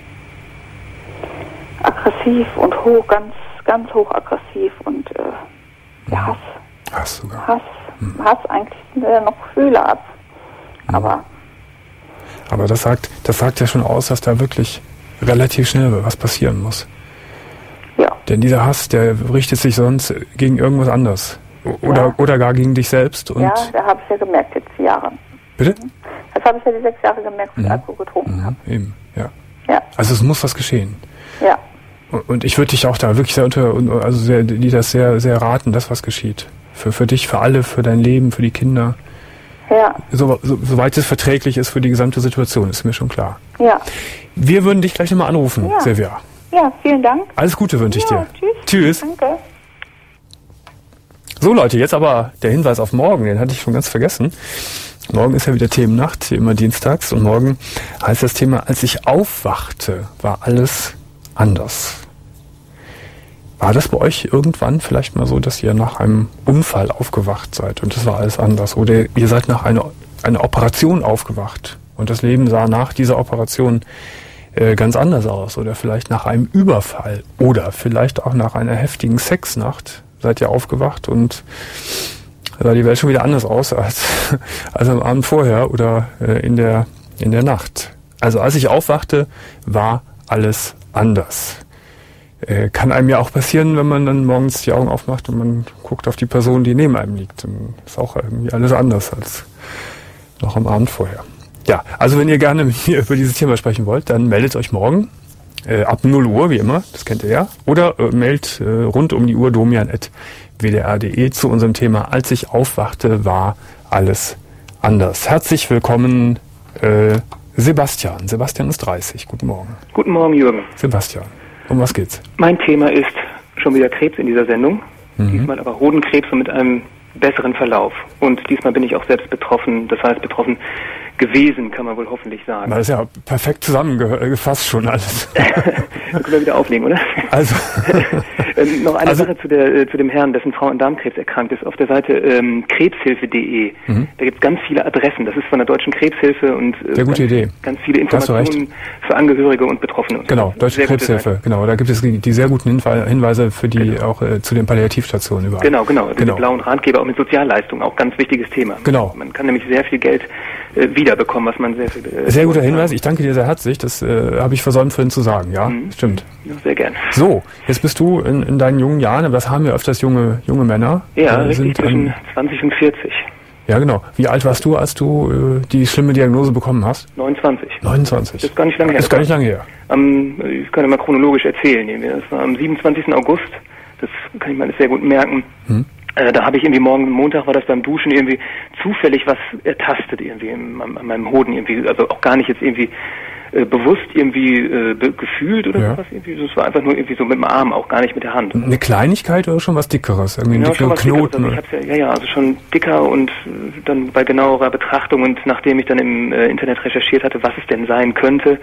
aggressiv und hoch, ganz, ganz hoch aggressiv und äh, ja, Hass. Hass sogar. Hass, hm. Hass eigentlich sind ja noch Gefühle ab. Hm. Aber aber das sagt, das sagt ja schon aus, dass da wirklich relativ schnell was passieren muss. Ja. Denn dieser Hass, der richtet sich sonst gegen irgendwas anderes. Oder, ja. oder gar gegen dich selbst. Und ja, da habe ich ja gemerkt, jetzt die Jahre. Bitte? Das habe ich ja die sechs Jahre gemerkt, wo ich mhm. Alkohol getrunken mhm. habe. Eben, ja. ja. Also es muss was geschehen. Ja. Und ich würde dich auch da wirklich sehr unter, also sehr, die das sehr, sehr raten, dass was geschieht. Für, für dich, für alle, für dein Leben, für die Kinder. Ja. So, so, soweit es verträglich ist für die gesamte Situation, ist mir schon klar. Ja. Wir würden dich gleich nochmal anrufen, ja. Silvia. Ja, vielen Dank. Alles Gute wünsche ich ja, dir. Tschüss. Tschüss. Danke. So Leute, jetzt aber der Hinweis auf morgen, den hatte ich schon ganz vergessen. Morgen ist ja wieder Themennacht, immer dienstags. Und morgen heißt das Thema, als ich aufwachte, war alles anders. War das bei euch irgendwann vielleicht mal so, dass ihr nach einem Unfall aufgewacht seid und das war alles anders? Oder ihr seid nach einer, einer Operation aufgewacht und das Leben sah nach dieser Operation äh, ganz anders aus? Oder vielleicht nach einem Überfall oder vielleicht auch nach einer heftigen Sexnacht seid ihr aufgewacht und sah die Welt schon wieder anders aus als, als am Abend vorher oder äh, in der, in der Nacht. Also als ich aufwachte, war alles anders. Äh, kann einem ja auch passieren, wenn man dann morgens die Augen aufmacht und man guckt auf die Person, die neben einem liegt. Dann ist auch irgendwie alles anders als noch am Abend vorher. Ja, also wenn ihr gerne mit mir über dieses Thema sprechen wollt, dann meldet euch morgen äh, ab null Uhr, wie immer, das kennt ihr ja. Oder äh, meldet äh, rund um die Uhr domian at w d r punkt d e zu unserem Thema Als ich aufwachte, war alles anders. Herzlich willkommen, äh, Sebastian. Sebastian ist dreißig. Guten Morgen. Guten Morgen, Jürgen. Sebastian. Um was geht's? Mein Thema ist schon wieder Krebs in dieser Sendung. Mhm. Diesmal aber Hodenkrebs und mit einem besseren Verlauf. Und diesmal bin ich auch selbst betroffen, das heißt betroffen gewesen, kann man wohl hoffentlich sagen. Das ist ja perfekt zusammengefasst schon alles. Dann können wir wieder auflegen, oder? Also ähm, noch eine also, Sache zu, der, äh, zu dem Herrn, dessen Frau an Darmkrebs erkrankt ist. Auf der Seite ähm, krebshilfe punkt de. Mhm. Da gibt es ganz viele Adressen. Das ist von der Deutschen Krebshilfe und äh, sehr gute ganz, Idee. ganz viele Informationen für Angehörige und Betroffene. Genau, Deutsche Krebshilfe. Genau, da gibt es die sehr guten Hinweise für die genau. auch äh, zu den Palliativstationen überall. Genau, genau. genau. Die blauen Ratgeber auch mit Sozialleistungen, auch ganz wichtiges Thema. Genau. Man kann nämlich sehr viel Geld äh, wiederbekommen, was man sehr viel... Äh, sehr guter Hinweis. Ich danke dir sehr herzlich. Das äh, habe ich versäumt vorhin zu sagen. Ja, mhm. Stimmt. Ja, sehr gern. So, jetzt bist du in, in deinen jungen Jahren, aber das haben wir öfters junge, junge Männer. Ja, äh, richtig, sind, zwischen ähm, zwanzig und vierzig. Ja, genau. Wie alt warst du, als du äh, die schlimme Diagnose bekommen hast? neunundzwanzig. neunundzwanzig. Das ist gar nicht lange her. Das ist gar nicht lange her. Um, ich kann ja mal chronologisch erzählen. Das war am siebenundzwanzigsten August. Das kann ich mir alles sehr gut merken. Hm. Äh, da habe ich irgendwie morgen, Montag war das beim Duschen irgendwie zufällig was ertastet irgendwie in, an, an meinem Hoden irgendwie. Also auch gar nicht jetzt irgendwie äh, bewusst irgendwie äh, be- gefühlt oder ja. was irgendwie. Das war einfach nur irgendwie so mit dem Arm, auch gar nicht mit der Hand. Eine Kleinigkeit oder schon was Dickeres? Irgendwie ja, ein dicker Knoten? Also ich hab's ja, ja, ja, also schon dicker und äh, dann bei genauerer Betrachtung und nachdem ich dann im äh, Internet recherchiert hatte, was es denn sein könnte,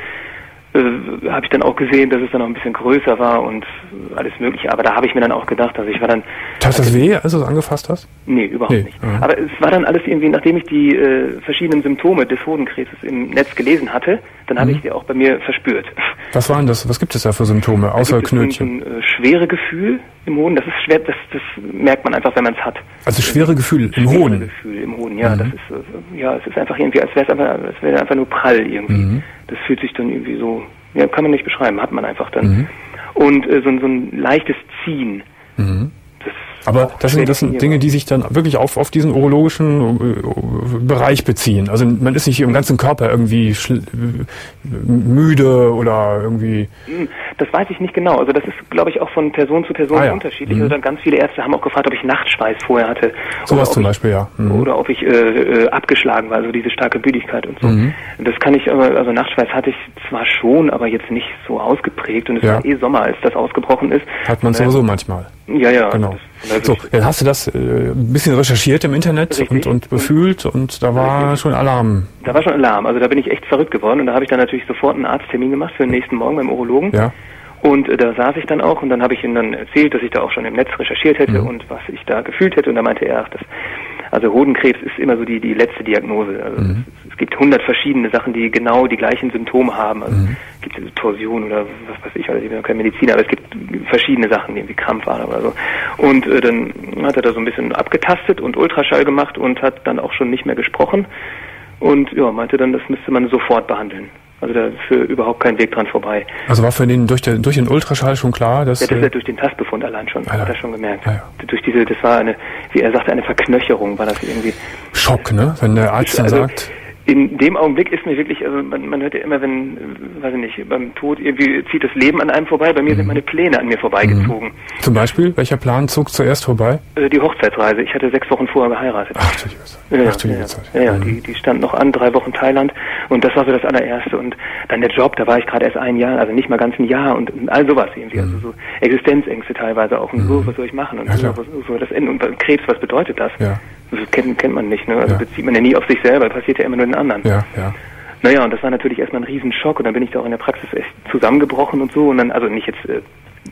äh, habe ich dann auch gesehen, dass es dann noch ein bisschen größer war und alles Mögliche. Aber da habe ich mir dann auch gedacht, dass ich war dann... Tat das weh, als du es angefasst hast? Nee, überhaupt nee. nicht. Mhm. Aber es war dann alles irgendwie, nachdem ich die äh, verschiedenen Symptome des Hodenkrebses im Netz gelesen hatte, dann habe mhm. ich sie auch bei mir verspürt. Was waren das? Was gibt es da für Symptome, außer da Knötchen? So ein, so ein äh, schwere Gefühl im Hoden, das ist schwer, das, das merkt man einfach, wenn man es hat. Also schwere Gefühl im schwere Hoden? Gefühl im Hoden, ja. Mhm. Das ist, äh, ja, es ist einfach irgendwie, als wäre es einfach, als wäre einfach nur prall irgendwie. Mhm. Das fühlt sich dann irgendwie so, ja, kann man nicht beschreiben, hat man einfach dann. Mhm. Und äh, so, so ein leichtes Ziehen. Mhm. Aber das sind, das sind Dinge, die sich dann wirklich auf, auf diesen urologischen äh, Bereich beziehen. Also man ist nicht im ganzen Körper irgendwie schl- müde oder irgendwie... Das weiß ich nicht genau. Also das ist, glaube ich, auch von Person zu Person ah, ja. unterschiedlich. Mhm. Also dann ganz viele Ärzte haben auch gefragt, ob ich Nachtschweiß vorher hatte. Sowas zum Beispiel, ja. Mhm. Oder ob ich äh, äh, abgeschlagen war, also diese starke Müdigkeit und so. Mhm. Das kann ich aber, also Nachtschweiß hatte ich zwar schon, aber jetzt nicht so ausgeprägt. Und es ja. war eh Sommer, als das ausgebrochen ist. Hat man sowieso äh, manchmal. Ja, ja. Genau. Das, so, jetzt hast du das äh, ein bisschen recherchiert im Internet und, und befühlt und da war Richtig. schon Alarm. Da war schon Alarm. Also da bin ich echt verrückt geworden und da habe ich dann natürlich sofort einen Arzttermin gemacht für den nächsten Morgen beim Urologen. Ja. Und äh, da saß ich dann auch und dann habe ich ihm dann erzählt, dass ich da auch schon im Netz recherchiert hätte mhm. und was ich da gefühlt hätte. Und da meinte er, ach, das, also Hodenkrebs ist immer so die, die letzte Diagnose. Also mhm. es, es gibt hundert verschiedene Sachen, die genau die gleichen Symptome haben. Also mhm. es gibt diese Torsion oder was weiß ich, also ich bin kein Mediziner, aber es gibt verschiedene Sachen, irgendwie Krampfader oder so. Und äh, dann hat er da so ein bisschen abgetastet und Ultraschall gemacht und hat dann auch schon nicht mehr gesprochen. Und ja, meinte dann, das müsste man sofort behandeln. Also da führt überhaupt kein Weg dran vorbei. Also war für den durch, der, durch den Ultraschall schon klar, dass... Ja, das ist ja durch den Tastbefund allein schon, ah, ja. hat er schon gemerkt. Ah, ja. Durch diese, das war eine, wie er sagte, eine Verknöcherung, war das irgendwie... Schock, ne? Wenn der Arzt dann also, sagt... In dem Augenblick ist mir wirklich, also man, man hört ja immer, wenn, weiß ich nicht, beim Tod irgendwie zieht das Leben an einem vorbei. Bei mir mhm. sind meine Pläne an mir vorbeigezogen. Mhm. Zum Beispiel, welcher Plan zog zuerst vorbei? Äh, die Hochzeitsreise. Ich hatte sechs Wochen vorher geheiratet. Ach du liebe Zeit. Ja, Ach du liebe ja, Zeit. Ja, ja mhm. die, die stand noch an, drei Wochen Thailand und das war so das allererste. Und dann der Job, da war ich gerade erst ein Jahr, also nicht mal ganz ein Jahr und, und all sowas irgendwie. Mhm. Also so Existenzängste teilweise auch. Und mhm. so, was soll ich machen? Und ja, so, so, so das Ende. Und beim Krebs, was bedeutet das? Ja. Das kennt, kennt man nicht, ne? Also ja. bezieht man ja nie auf sich selber, passiert ja immer nur den anderen. Ja, ja. Naja, und das war natürlich erstmal ein Riesenschock und dann bin ich da auch in der Praxis echt zusammengebrochen und so und dann, also nicht jetzt äh,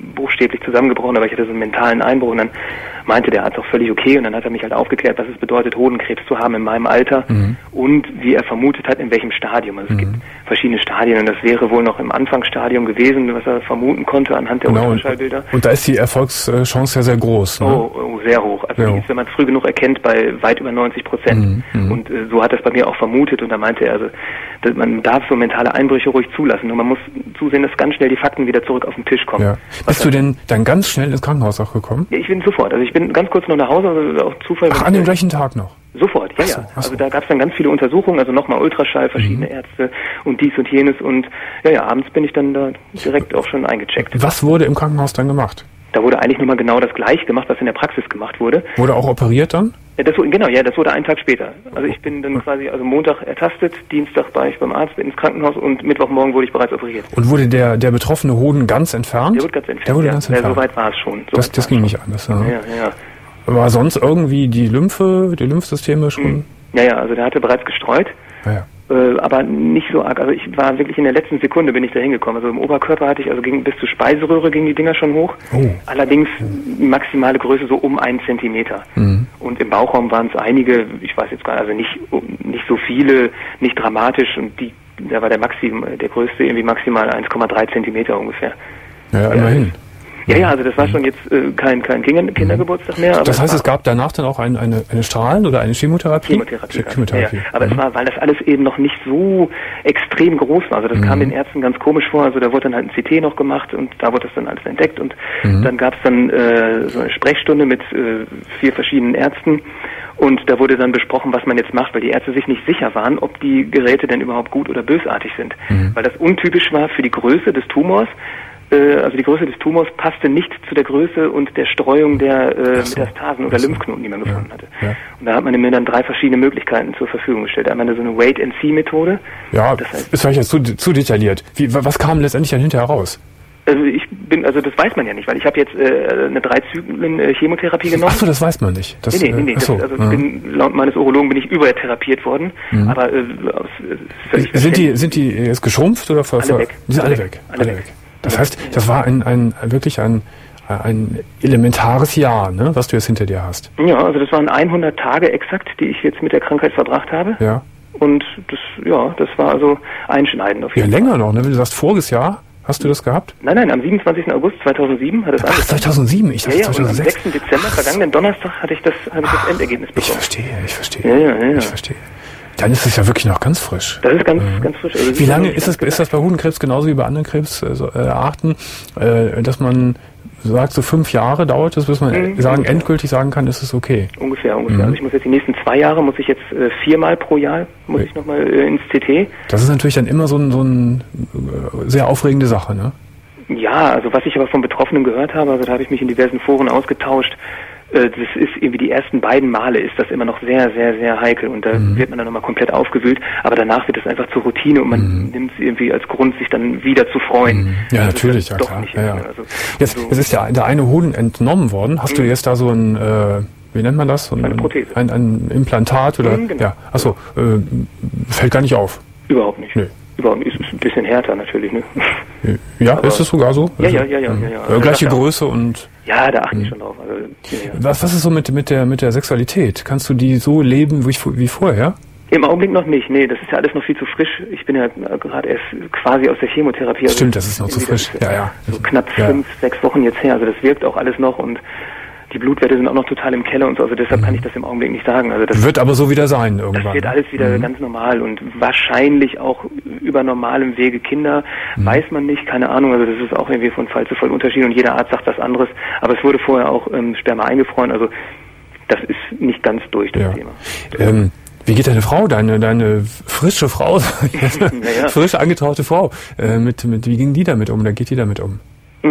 buchstäblich zusammengebrochen, aber ich hatte so einen mentalen Einbruch und dann meinte der Arzt auch völlig okay und dann hat er mich halt aufgeklärt, was es bedeutet, Hodenkrebs zu haben in meinem Alter mhm. und wie er vermutet hat, in welchem Stadium. Also mhm. es gibt verschiedene Stadien und das wäre wohl noch im Anfangsstadium gewesen, was er vermuten konnte anhand der genau, Ultraschallbilder. Und, und da ist die Erfolgschance ja sehr groß. Ne? Oh, oh, sehr hoch. Also die ist, wenn man es früh genug erkennt, bei weit über neunzig Prozent. Mhm. Und äh, so hat er es bei mir auch vermutet und da meinte er, also dass man darf so mentale Einbrüche ruhig zulassen und man muss zusehen, dass ganz schnell die Fakten wieder zurück auf den Tisch kommen. Ja. Bist du denn dann ganz schnell ins Krankenhaus auch gekommen? Ja, ich bin sofort. Also ich bin ganz kurz noch nach Hause, also auch Zufall. Ach, an dem gleichen Tag noch? Sofort, ja, so, ja. Also da gab es dann ganz viele Untersuchungen, also nochmal Ultraschall, verschiedene mhm. Ärzte und dies und jenes und ja, ja, abends bin ich dann da direkt auch schon eingecheckt. Was wurde im Krankenhaus dann gemacht? Da wurde eigentlich nochmal genau das Gleiche gemacht, was in der Praxis gemacht wurde. Wurde auch operiert dann? Ja, das, genau, ja, das wurde einen Tag später. Also ich bin dann quasi, also Montag ertastet, Dienstag war ich beim Arzt, bin ins Krankenhaus und Mittwochmorgen wurde ich bereits operiert. Und wurde der, der betroffene Hoden ganz entfernt? Der wurde ganz entfernt, der wurde ja. ganz entfernt. Ja, soweit war es schon. So das das ging schon. Nicht anders, ja. Ja, ja. War sonst irgendwie die Lymphe, die Lymphsysteme schon? Ja, ja, also der hatte bereits gestreut. Ja, ja. Äh, aber nicht so arg. Also ich war wirklich in der letzten Sekunde bin ich da hingekommen. Also im Oberkörper hatte ich, also ging bis zur Speiseröhre gingen die Dinger schon hoch. Oh. Allerdings mhm. maximale Größe so um einen Zentimeter. Mhm. Und im Bauchraum waren es einige, ich weiß jetzt gar nicht, also nicht, nicht so viele, nicht dramatisch und die, da war der Maxim, der größte irgendwie maximal eins Komma drei Zentimeter ungefähr. Ja, ja, immerhin. Ja, ja, also das war schon jetzt äh, kein, kein Kinder Kindergeburtstag mehr. Aber das heißt, es gab danach dann auch ein, eine, eine Strahlen- oder eine Chemotherapie? Chemotherapie. Chemotherapie. Ja, ja. Aber mhm. es war, weil das alles eben noch nicht so extrem groß war. Also das mhm. kam den Ärzten ganz komisch vor. Also da wurde dann halt ein C T noch gemacht und da wurde das dann alles entdeckt. Und mhm. dann gab es dann äh, so eine Sprechstunde mit äh, vier verschiedenen Ärzten. Und da wurde dann besprochen, was man jetzt macht, weil die Ärzte sich nicht sicher waren, ob die Geräte denn überhaupt gut oder bösartig sind. Mhm. Weil das untypisch war für die Größe des Tumors. Also die Größe des Tumors passte nicht zu der Größe und der Streuung der äh, so. Metastasen oder Lymphknoten, die man gefunden ja. hatte. Ja. Und da hat man mir dann drei verschiedene Möglichkeiten zur Verfügung gestellt. Einmal so eine Wait-and-See-Methode. Ja, das heißt, ist vielleicht jetzt zu, zu detailliert. Wie, was kam letztendlich dann hinterher raus? Also ich bin, also das weiß man ja nicht, weil ich habe jetzt äh, eine drei Zyklen äh, Chemotherapie genommen. Ach so, das weiß man nicht. Das, nee, nee, nee, nee. Das, so, also ja. bin, laut meines Urologen bin ich übertherapiert worden, mhm. aber äh, aus, äh, sind die sind die jetzt geschrumpft oder ver, alle weg? Die sind alle, alle weg. Alle weg. weg. Das heißt, das war ein, ein wirklich ein, ein elementares Jahr, ne, was du jetzt hinter dir hast. Ja, also das waren hundert Tage exakt, die ich jetzt mit der Krankheit verbracht habe. Ja. Und das, ja, das war also einschneidend auf jeden Fall. Ja, länger noch, ne? Wenn du sagst, voriges Jahr, hast du das gehabt? Nein, nein, am siebenundzwanzigsten August zweitausendsieben hat es angefangen. Ach, zweitausendsieben? Ich dachte ja, ja, zweitausendsechs. Und am sechsten Dezember, vergangenen Donnerstag, hatte ich das, hatte ich das Endergebnis bekommen. Ich verstehe, ich verstehe. Ja, ja, ja. Ich verstehe. Dann ist es ja wirklich noch ganz frisch. Das ist ganz, mhm. ganz frisch. Also wie lange ist es, ist das bei Hodenkrebs genauso wie bei anderen Krebsarten, äh, dass man sagt, so fünf Jahre dauert es, bis man mhm. sagen, endgültig sagen kann, ist es okay? Ungefähr, ungefähr. Mhm. Also ich muss jetzt die nächsten zwei Jahre, muss ich jetzt äh, viermal pro Jahr, muss okay. ich nochmal äh, ins C T. Das ist natürlich dann immer so ein, so ein äh, sehr aufregende Sache, ne? Ja, also was ich aber von Betroffenen gehört habe, also da habe ich mich in diversen Foren ausgetauscht, das ist irgendwie die ersten beiden Male ist das immer noch sehr, sehr, sehr heikel und da mhm. wird man dann nochmal komplett aufgewühlt, aber danach wird es einfach zur Routine und man mhm. nimmt es irgendwie als Grund, sich dann wieder zu freuen. Mhm. Ja, also natürlich, ja klar. Ja, ja. Also, jetzt, also, jetzt ist ja der eine Hoden entnommen worden. Hast mhm. du jetzt da so ein, äh, wie nennt man das? So ein, eine Prothese. Ein, ein Implantat oder? Mhm, genau. Ja, achso, äh, fällt gar nicht auf? Überhaupt nicht. Nö. Überhaupt nicht. Ist ein bisschen härter natürlich, ne? Ja, aber ist es sogar so? Ja, ja, ja, ja. ja, ja. Also gleiche Größe und... Ja, da achte ich schon drauf. Also, ja, ja. Was, was ist so mit, mit der, mit der Sexualität? Kannst du die so leben wie, wie vorher? Im Augenblick noch nicht. Nee, das ist ja alles noch viel zu frisch. Ich bin ja gerade erst quasi aus der Chemotherapie. Also stimmt, das ist noch zu frisch. Ja, ja. So knapp ja. fünf, sechs Wochen jetzt her. Also das wirkt auch alles noch und die Blutwerte sind auch noch total im Keller und so, also deshalb mhm. kann ich das im Augenblick nicht sagen. Also das wird aber so wieder sein irgendwann. Das wird alles wieder mhm. ganz normal und wahrscheinlich auch über normalem Wege Kinder, mhm. weiß man nicht, keine Ahnung, also das ist auch irgendwie von Fall zu Fall unterschiedlich und jeder Arzt sagt was anderes, aber es wurde vorher auch ähm, Sperma eingefroren, also das ist nicht ganz durch, das ja. Thema. Ähm, wie geht deine Frau, deine deine frische Frau, ja, ja. frisch angetaute Frau, äh, mit, mit, wie ging die damit um, oder geht die damit um?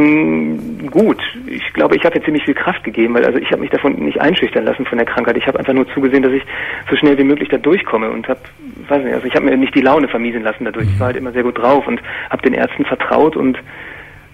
Mm, gut, ich glaube, ich habe jetzt ziemlich viel Kraft gegeben, weil also ich habe mich davon nicht einschüchtern lassen von der Krankheit. Ich habe einfach nur zugesehen, dass ich so schnell wie möglich da durchkomme und habe, weiß nicht, also ich habe mir nicht die Laune vermiesen lassen dadurch. Ich war halt immer sehr gut drauf und habe den Ärzten vertraut und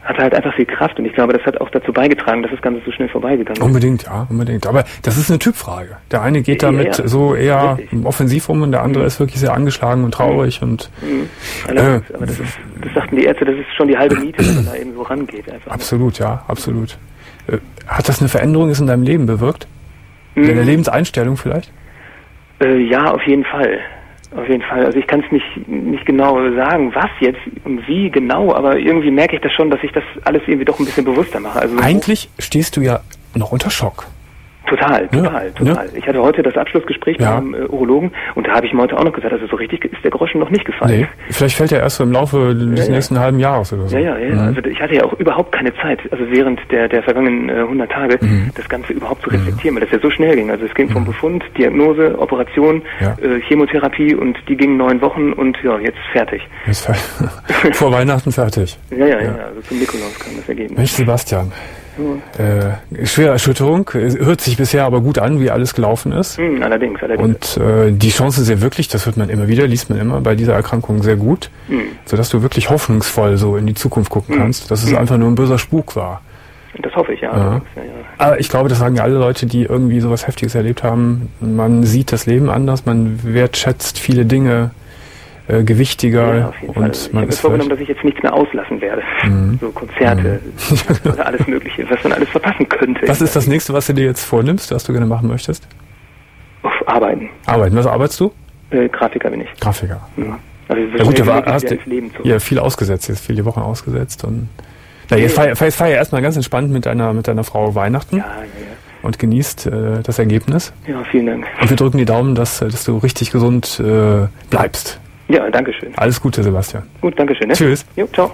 hatte halt einfach viel Kraft und ich glaube, das hat auch dazu beigetragen, dass das Ganze so schnell vorbeigegangen ist. Unbedingt, ja, unbedingt. Aber das ist eine Typfrage. Der eine geht damit ja, ja. so eher Richtig. offensiv um und der andere mhm. ist wirklich sehr angeschlagen und traurig mhm. und mhm. Allerdings, äh, aber das, ist, das sagten die Ärzte, das ist schon die halbe Miete, wenn man da eben so rangeht. Einfach. Absolut, ja, absolut. Äh, hat das eine Veränderung in deinem Leben bewirkt? Mhm. In deiner Lebenseinstellung vielleicht? Äh, ja, auf jeden Fall. Auf jeden Fall. Also ich kann es nicht nicht genau sagen, was jetzt und wie genau, aber irgendwie merke ich das schon, dass ich das alles irgendwie doch ein bisschen bewusster mache. Also eigentlich stehst du ja noch unter Schock. Total, total, ja, total. Ja. Ich hatte heute das Abschlussgespräch ja. beim äh, Urologen und da habe ich mir heute auch noch gesagt, also so richtig ist der Groschen noch nicht gefallen. Nee, vielleicht fällt er erst so im Laufe des ja, nächsten ja. halben Jahres oder so. Ja, ja, ja. Mhm. Also ich hatte ja auch überhaupt keine Zeit, also während der der vergangenen äh, hundert Tage, mhm. das Ganze überhaupt zu reflektieren, mhm. weil das ja so schnell ging. Also es ging vom Befund, Diagnose, Operation, ja. äh, Chemotherapie und die ging neun Wochen und ja, jetzt fertig. Jetzt fer- Vor Weihnachten fertig. Ja, ja, ja, ja. Also zum Nikolaus kam das Ergebnis. Mensch, Sebastian. Äh, schwere Erschütterung, hört sich bisher aber gut an, wie alles gelaufen ist. Mm, allerdings, allerdings. Und äh, die Chance ist ja wirklich, das hört man immer wieder, liest man immer bei dieser Erkrankung sehr gut, mm. sodass du wirklich hoffnungsvoll so in die Zukunft gucken mm. kannst, dass es mm. einfach nur ein böser Spuk war. Das hoffe ich, ja. Ja. Ja, ja. Aber ich glaube, das sagen ja alle Leute, die irgendwie sowas Heftiges erlebt haben. Man sieht das Leben anders, man wertschätzt viele Dinge Äh, gewichtiger ja, auf jeden und Fall. man ich ist habe vorgenommen, dass ich jetzt nichts mehr auslassen werde. Mhm. So Konzerte mhm. oder alles Mögliche, was man alles verpassen könnte. Was ist das nächste, was du dir jetzt vornimmst, was du gerne machen möchtest? Auf Arbeiten. Arbeiten. Was arbeitest du? Äh, Grafiker bin ich. Grafiker. Mhm. Also ja gut, du war, hast ins Leben zu. Ja viel ausgesetzt, jetzt viele Wochen ausgesetzt und na, jetzt feier, feier, feier erstmal ganz entspannt mit deiner mit deiner Frau Weihnachten. Ja, ja, ja. Und genießt äh, das Ergebnis. Ja, vielen Dank. Und wir drücken die Daumen, dass, dass du richtig gesund äh, bleibst. Ja, danke schön. Alles Gute, Sebastian. Gut, danke schön. Ne? Tschüss. Jo, ciao.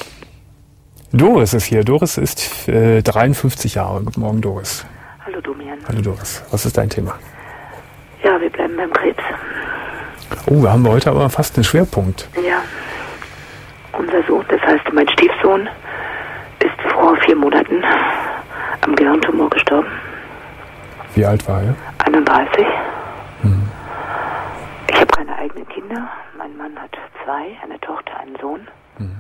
Doris ist hier. Doris ist äh, dreiundfünfzig Jahre. Guten Morgen, Doris. Hallo, Domian. Hallo, Doris. Was ist dein Thema? Ja, wir bleiben beim Krebs. Oh, da haben wir heute aber fast einen Schwerpunkt. Ja. Unser Sohn, das heißt mein Stiefsohn, ist vor vier Monaten am Gehirntumor gestorben. Wie alt war er? einunddreißig. Mhm. Ich habe keine eigenen Kinder. Mein Mann hat zwei, eine Tochter, einen Sohn. Mhm.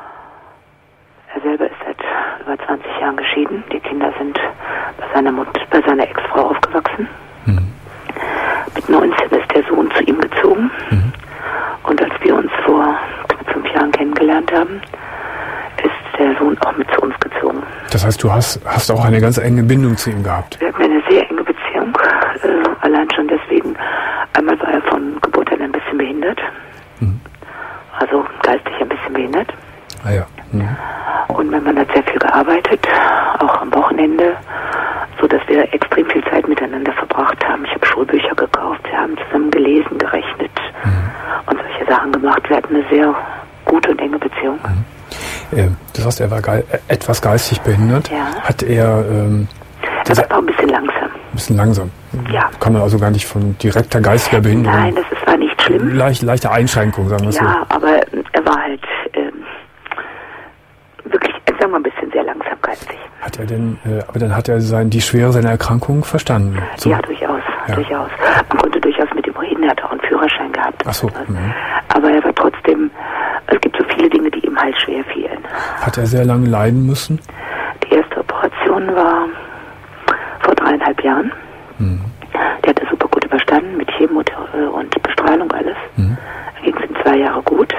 Er selber ist seit über zwanzig Jahren geschieden. Die Kinder sind bei seiner Mutter, bei seiner Ex-Frau aufgewachsen. Mhm. Mit neunzehn ist der Sohn zu ihm gezogen. Mhm. Und als wir uns vor knapp fünf Jahren kennengelernt haben, ist der Sohn auch mit zu uns gezogen. Das heißt, du hast, hast auch eine ganz enge Bindung zu ihm gehabt? Wir hatten eine sehr enge Beziehung. Äh, allein schon deswegen, einmal war er von Geburt an ein bisschen behindert. Mhm. Also geistig ein bisschen behindert. Ah ja. Mhm. Und mein Mann hat sehr viel gearbeitet, auch am Wochenende, so dass wir extrem viel Zeit miteinander verbracht haben. Ich habe Schulbücher gekauft, wir haben zusammen gelesen, gerechnet mhm. und solche Sachen gemacht. Wir hatten eine sehr gute und enge Beziehung. Mhm. Äh, du sagst, er war ge- etwas geistig behindert. Ja. Hat er... Ähm, er war auch ein bisschen langsam. Ein bisschen langsam. Ja. Kann man also gar nicht von direkter geistiger Behinderung... Nein, das ist, war nicht schlimm. Leicht, leichte Einschränkung, sagen wir ja, so. Ja, aber er war halt ähm, wirklich, sagen wir ein bisschen sehr langsam geistig. Hat er denn, äh, aber dann hat er sein, die Schwere seiner Erkrankung verstanden? So. Ja, durchaus, ja. durchaus. Man konnte durchaus mit ihm reden, er hat auch einen Führerschein gehabt. Ach so. Mhm. Aber er war trotzdem, es gibt so viele Dinge, die ihm halt schwer fielen. Hat er sehr lange leiden müssen? Die erste Operation war vor dreieinhalb Jahren. Mhm. Die hat er super gut überstanden, mit Chemo und Bestrahlung alles. Mhm. Da ging es ihm zwei Jahre gut.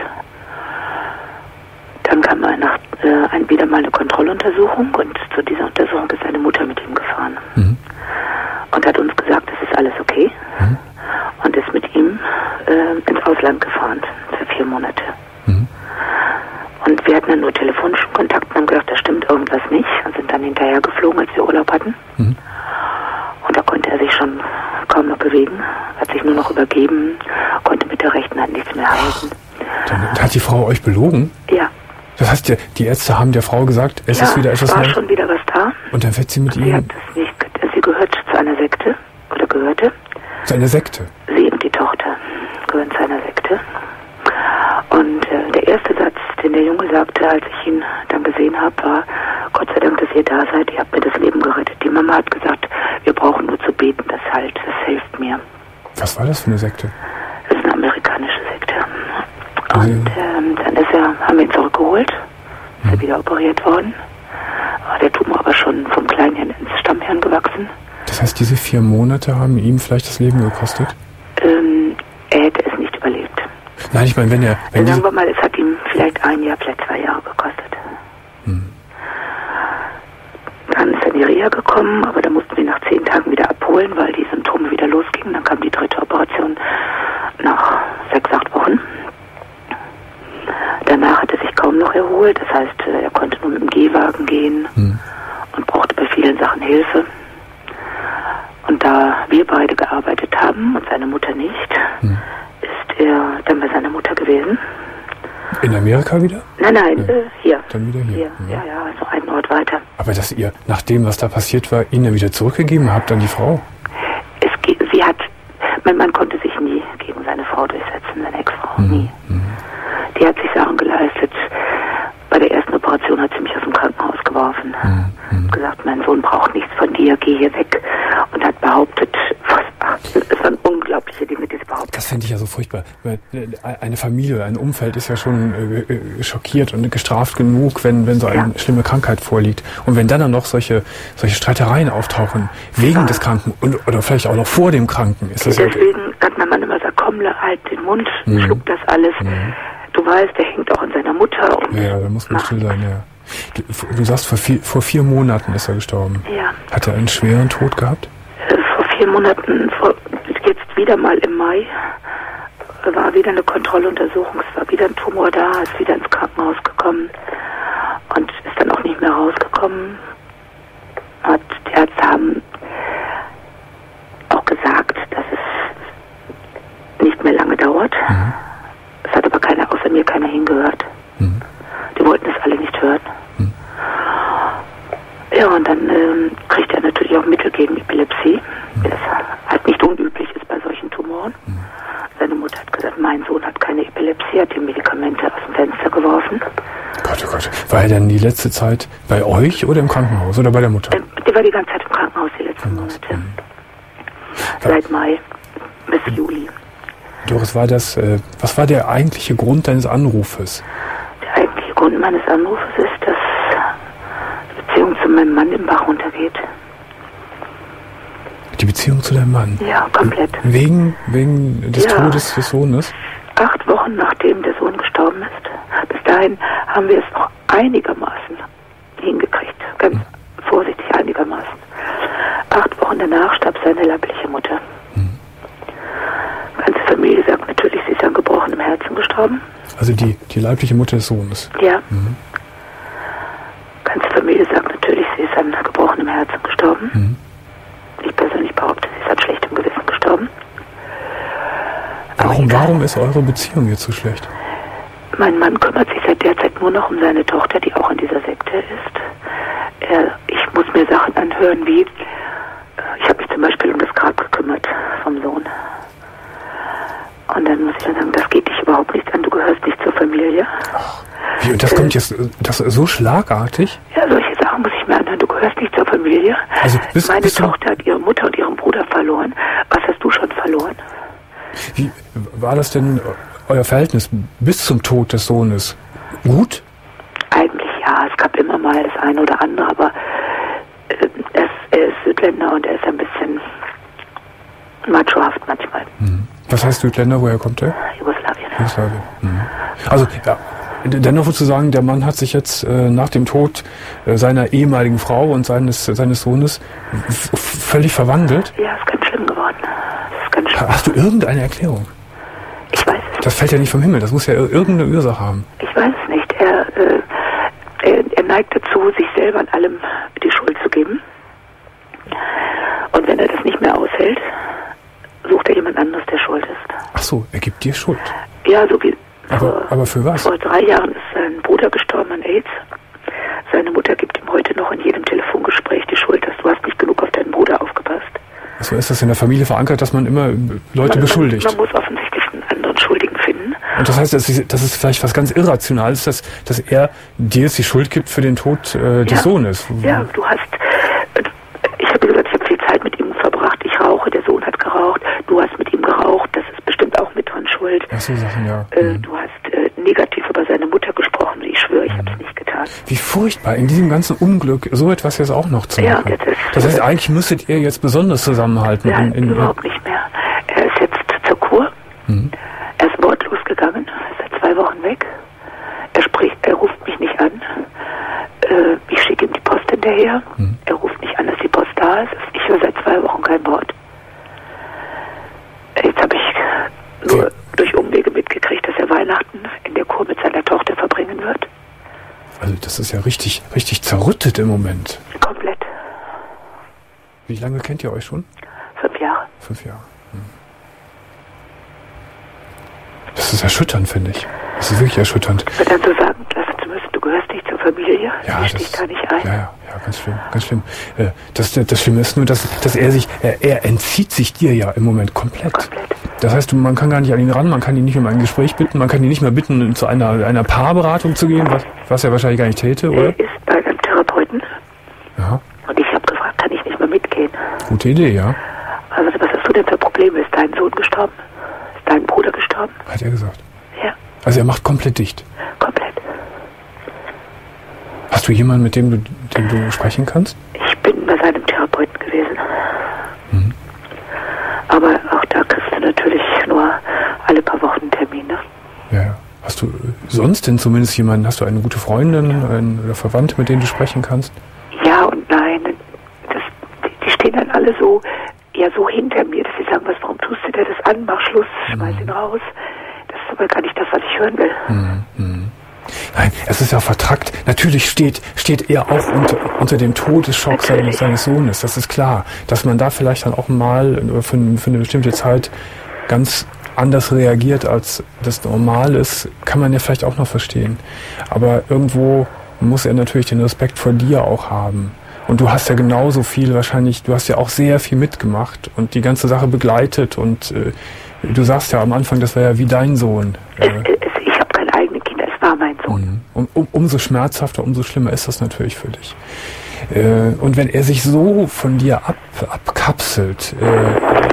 Dann kam er nach, äh, ein, wieder mal eine Kontrolluntersuchung und zu dieser Untersuchung ist seine Mutter mit ihm gefahren. Mhm. Und hat uns gesagt, es ist alles okay. Mhm. Und ist mit ihm äh, ins Ausland gefahren für vier Monate. Mhm. Und wir hatten dann nur telefonischen Kontakt und haben gedacht, da stimmt irgendwas nicht. Und sind dann hinterher geflogen, als wir Urlaub hatten. Mhm. Und da konnte er sich schon kaum noch bewegen, hat sich nur noch übergeben, konnte mit der rechten Hand nichts mehr halten. Dann hat die Frau euch belogen? Ja. Das heißt, die, die Ärzte haben der Frau gesagt, es ja, ist wieder etwas... es war heil. schon wieder was da. Und dann wird sie mit sie ihm... Hat das nicht, sie gehört zu einer Sekte, oder gehörte. Zu einer Sekte? Sie und die Tochter gehören zu einer Sekte. Und äh, der erste Satz, den der Junge sagte, als ich ihn dann gesehen habe, war, Gott sei Dank, dass ihr da seid, ihr habt mir das Leben gerettet. Die Mama hat gesagt, wir brauchen nur zu beten, das halt, das hilft mir. Was war das für eine Sekte? Das ist eine amerikanische Sekte. Und ähm, dann ist er, haben wir ihn zurückgeholt ist er wieder operiert worden. Der Tumor aber schon vom Kleinhirn ins Stammhirn gewachsen. Das heißt, diese vier Monate haben ihm vielleicht das Leben gekostet? Ähm, er hätte es nicht überlebt. Nein, ich meine, wenn er... Wenn Sagen wir mal, es hat ihm vielleicht ein Jahr, vielleicht zwei Jahre gekostet. Hm. Dann ist er in die Reha gekommen, aber da mussten wir nach zehn Tagen wieder abholen, weil die Symptome wieder losgingen. Dann kam die dritte Operation nach sechs, acht Wochen. Danach hat er sich kaum noch erholt. Das heißt, er konnte nur mit dem Gehwagen gehen hm. und brauchte bei vielen Sachen Hilfe. Und da wir beide gearbeitet haben und seine Mutter nicht, hm. ist er dann bei seiner Mutter gewesen. In Amerika wieder? Nein, nein, ja. äh, hier. Dann wieder hier? hier. Ja, ja, ja, also einen Ort weiter. Aber dass ihr, nach dem, was da passiert war, ihn dann wieder zurückgegeben habt an die Frau? Es, sie hat, mein Mann konnte sich nie gegen seine Frau durchsetzen, seine Ex-Frau, mhm. nie. Mhm. Die hat sich Sachen geleistet. Bei der ersten Operation hat sie mich aus dem Krankenhaus geworfen. Mhm. Gesagt, mein Sohn braucht nichts von dir, geh hier weg. Und hat behauptet, was, ach, es waren unglaubliche Dinge, die sie behauptet. Das finde ich ja so furchtbar. Eine Familie, ein Umfeld ist ja schon äh, schockiert und gestraft genug, wenn, wenn so eine ja. schlimme Krankheit vorliegt. Und wenn dann, dann noch solche, solche Streitereien auftauchen, wegen ja. des Kranken und, oder vielleicht auch noch vor dem Kranken. Ist das Deswegen ja, hat mein Mann immer gesagt, komm, halt den Mund, mhm. schluck das alles. Mhm. Du weißt, der hängt auch an seiner Mutter. Und ja, da muss man still sein, ja. Du, du sagst, vor vier, vor vier Monaten ist er gestorben. Ja. Hat er einen schweren Tod gehabt? Äh, vor vier Monaten, vor, jetzt wieder mal im Mai, war wieder eine Kontrolluntersuchung. Es war wieder ein Tumor da, ist wieder ins Krankenhaus gekommen und ist dann auch nicht mehr rausgekommen. Hat, die Ärzte haben auch gesagt, dass es nicht mehr lange dauert. Mhm. Es hat aber keiner, außer mir, keiner hingehört. Mhm. Die wollten es alle nicht hören. Mhm. Ja, und dann ähm, kriegt er natürlich auch Mittel gegen Epilepsie, mhm. das halt nicht unüblich ist bei solchen Tumoren. Mhm. Seine Mutter hat gesagt, mein Sohn hat keine Epilepsie, hat die Medikamente aus dem Fenster geworfen. Gott, oh Gott. War er denn die letzte Zeit bei euch oder im Krankenhaus oder bei der Mutter? Ähm, die war die ganze Zeit im Krankenhaus, die letzten Monate. Mhm. Seit Mai bis mhm. Juli. Doris, war das, äh, was war der eigentliche Grund deines Anrufes? Der eigentliche Grund meines Anrufes ist, dass die Beziehung zu meinem Mann im Bach runtergeht. Die Beziehung zu deinem Mann? Ja, komplett. Wegen, wegen des ja. Todes des Sohnes? Acht Wochen nachdem der Sohn gestorben ist. Bis dahin haben wir es noch einigermaßen hingekriegt. Ganz hm. vorsichtig einigermaßen. Acht Wochen danach starb seine leibliche Mutter. Hm. Die ganze Familie sagt natürlich, sie ist an gebrochenem Herzen gestorben. Also die, die leibliche Mutter des Sohnes? Ja. Mhm. Die ganze Familie sagt natürlich, sie ist an gebrochenem Herzen gestorben. Mhm. Ich persönlich behaupte, sie ist an schlechtem Gewissen gestorben. Warum, warum ist eure Beziehung jetzt so schlecht? Mein Mann kümmert sich seit der Zeit nur noch um seine Tochter, die auch in dieser Sekte ist. Er, ich muss mir Sachen anhören wie, ich habe mich zum Beispiel um das Grab gekümmert vom Sohn. Und dann muss ich dann sagen, das geht dich überhaupt nicht an, du gehörst nicht zur Familie. Ach, wie, und das äh, kommt jetzt das so schlagartig? Ja, solche Sachen muss ich mir anhören, du gehörst nicht zur Familie. Also bist, Meine bist Tochter hat ihre Mutter und ihren Bruder verloren. Was hast du schon verloren? Wie war das denn, euer Verhältnis bis zum Tod des Sohnes? Gut? Eigentlich ja, es gab immer mal das eine oder andere, aber äh, er, ist, er ist Südländer und er ist ein bisschen machohaft manchmal. Mhm. Was heißt Südländer? Woher kommt er? Jugoslawien. Jugoslawien. Mhm. Also, ja, dennoch sozusagen, der Mann hat sich jetzt äh, nach dem Tod äh, seiner ehemaligen Frau und seines, seines Sohnes f- völlig verwandelt? Ja, ist ganz schlimm geworden. Das ist ganz schlimm. Hast du irgendeine Erklärung? Ich weiß es nicht. Das fällt ja nicht vom Himmel, das muss ja irgendeine Ursache haben. Ich weiß es nicht. Er, äh, er, er neigt dazu, sich selber an allem die Schuld zu geben. Und wenn er das nicht mehr aushält, sucht er jemand anderes, der schuld ist. Ach so, er gibt dir Schuld? Ja, so wie... Aber, vor, aber für was? Vor drei Jahren ist sein Bruder gestorben an AIDS. Seine Mutter gibt ihm heute noch in jedem Telefongespräch die Schuld, dass du hast nicht genug auf deinen Bruder aufgepasst. Achso, ist das in der Familie verankert, dass man immer Leute man, beschuldigt? Man, man muss offensichtlich einen anderen Schuldigen finden. Und das heißt, das ist, das ist vielleicht was ganz Irrationales, dass, dass er dir jetzt die Schuld gibt für den Tod äh, des ja. Sohnes. Ja, du hast... Ich habe gesagt, ich habe viel Zeit mit ihm verbracht. Ich rauche, der Sohn hat geraucht. Du hast mit ihm geraucht. Das ist bestimmt auch mit dran schuld. Ach so, Sachen, ja. Äh, mhm. Du hast äh, negativ über seine Mutter gesprochen. Ich schwöre, ich mhm. habe es nicht getan. getan. Wie furchtbar, in diesem ganzen Unglück so etwas jetzt auch noch zu machen. Ja, das, ist das heißt, eigentlich müsstet ihr jetzt besonders zusammenhalten. Nein, in, in, überhaupt nicht mehr. Er ist jetzt zur Kur. Mhm. Er ist wortlos gegangen, ist seit zwei Wochen weg. Er spricht, er ruft mich nicht an. Äh, ich schicke ihm die Post hinterher. Mhm. Er ruft nicht an, dass die Post da ist. Ich höre seit zwei Wochen kein Wort. Jetzt habe ich nur okay. durch Umwege mitgekriegt, dass er Weihnachten in der Kur mit seiner Tochter verbringen wird. Also das ist ja richtig, richtig zerrüttet im Moment. Komplett. Wie lange kennt ihr euch schon? Fünf Jahre. Fünf Jahre. Hm. Das ist erschütternd, finde ich. Das ist wirklich erschütternd. Und dann so sagen lassen zu müssen, du gehörst nicht zur Familie, ja, ich dich da nicht ein. Ja, ja, ja, ganz schlimm, ganz schlimm. Äh, das, das Schlimme ist nur, dass, dass er sich, er, er entzieht sich dir ja im Moment komplett. Komplett. Das heißt, man kann gar nicht an ihn ran, man kann ihn nicht um ein Gespräch bitten, man kann ihn nicht mehr bitten, zu einer, einer Paarberatung zu gehen, was, was er wahrscheinlich gar nicht täte, oder? Er ist bei einem Therapeuten. Ja. Und ich habe gefragt, kann ich nicht mehr mitgehen? Gute Idee, ja. Also was hast du denn für Probleme? Ist dein Sohn gestorben? Ist dein Bruder gestorben? Hat er gesagt. Ja. Also er macht komplett dicht. Komplett. Hast du jemanden, mit dem du, dem du sprechen kannst? Ich bin bei seinem Therapeuten gewesen. Mhm. Aber auch da kriegst du natürlich nur alle paar Wochen einen Termin, ne? Ja, ja. Hast du sonst denn zumindest jemanden, hast du eine gute Freundin einen, oder Verwandte, mit denen du sprechen kannst? Ja und nein. Das, die, die stehen dann alle so, ja so hinter mir, dass sie sagen, was, warum tust du dir das an? Mach Schluss, schmeiß ihn raus. Das ist aber gar nicht das, was ich hören will. Mhm. Mhm. Nein, es ist ja vertrackt. Natürlich steht, steht er auch unter, unter dem Todesschock seines, seines Sohnes. Das ist klar. Dass man da vielleicht dann auch mal für, für eine bestimmte Zeit ganz anders reagiert, als das normal ist, kann man ja vielleicht auch noch verstehen. Aber irgendwo muss er natürlich den Respekt vor dir auch haben. Und du hast ja genauso viel wahrscheinlich, du hast ja auch sehr viel mitgemacht und die ganze Sache begleitet. Und äh, du sagst ja am Anfang, das war ja wie dein Sohn. Äh, ich habe keine eigenen Kinder, es war mein Sohn. Und um, umso schmerzhafter, umso schlimmer ist das natürlich für dich. Äh, und wenn er sich so von dir ab, abkapselt, äh,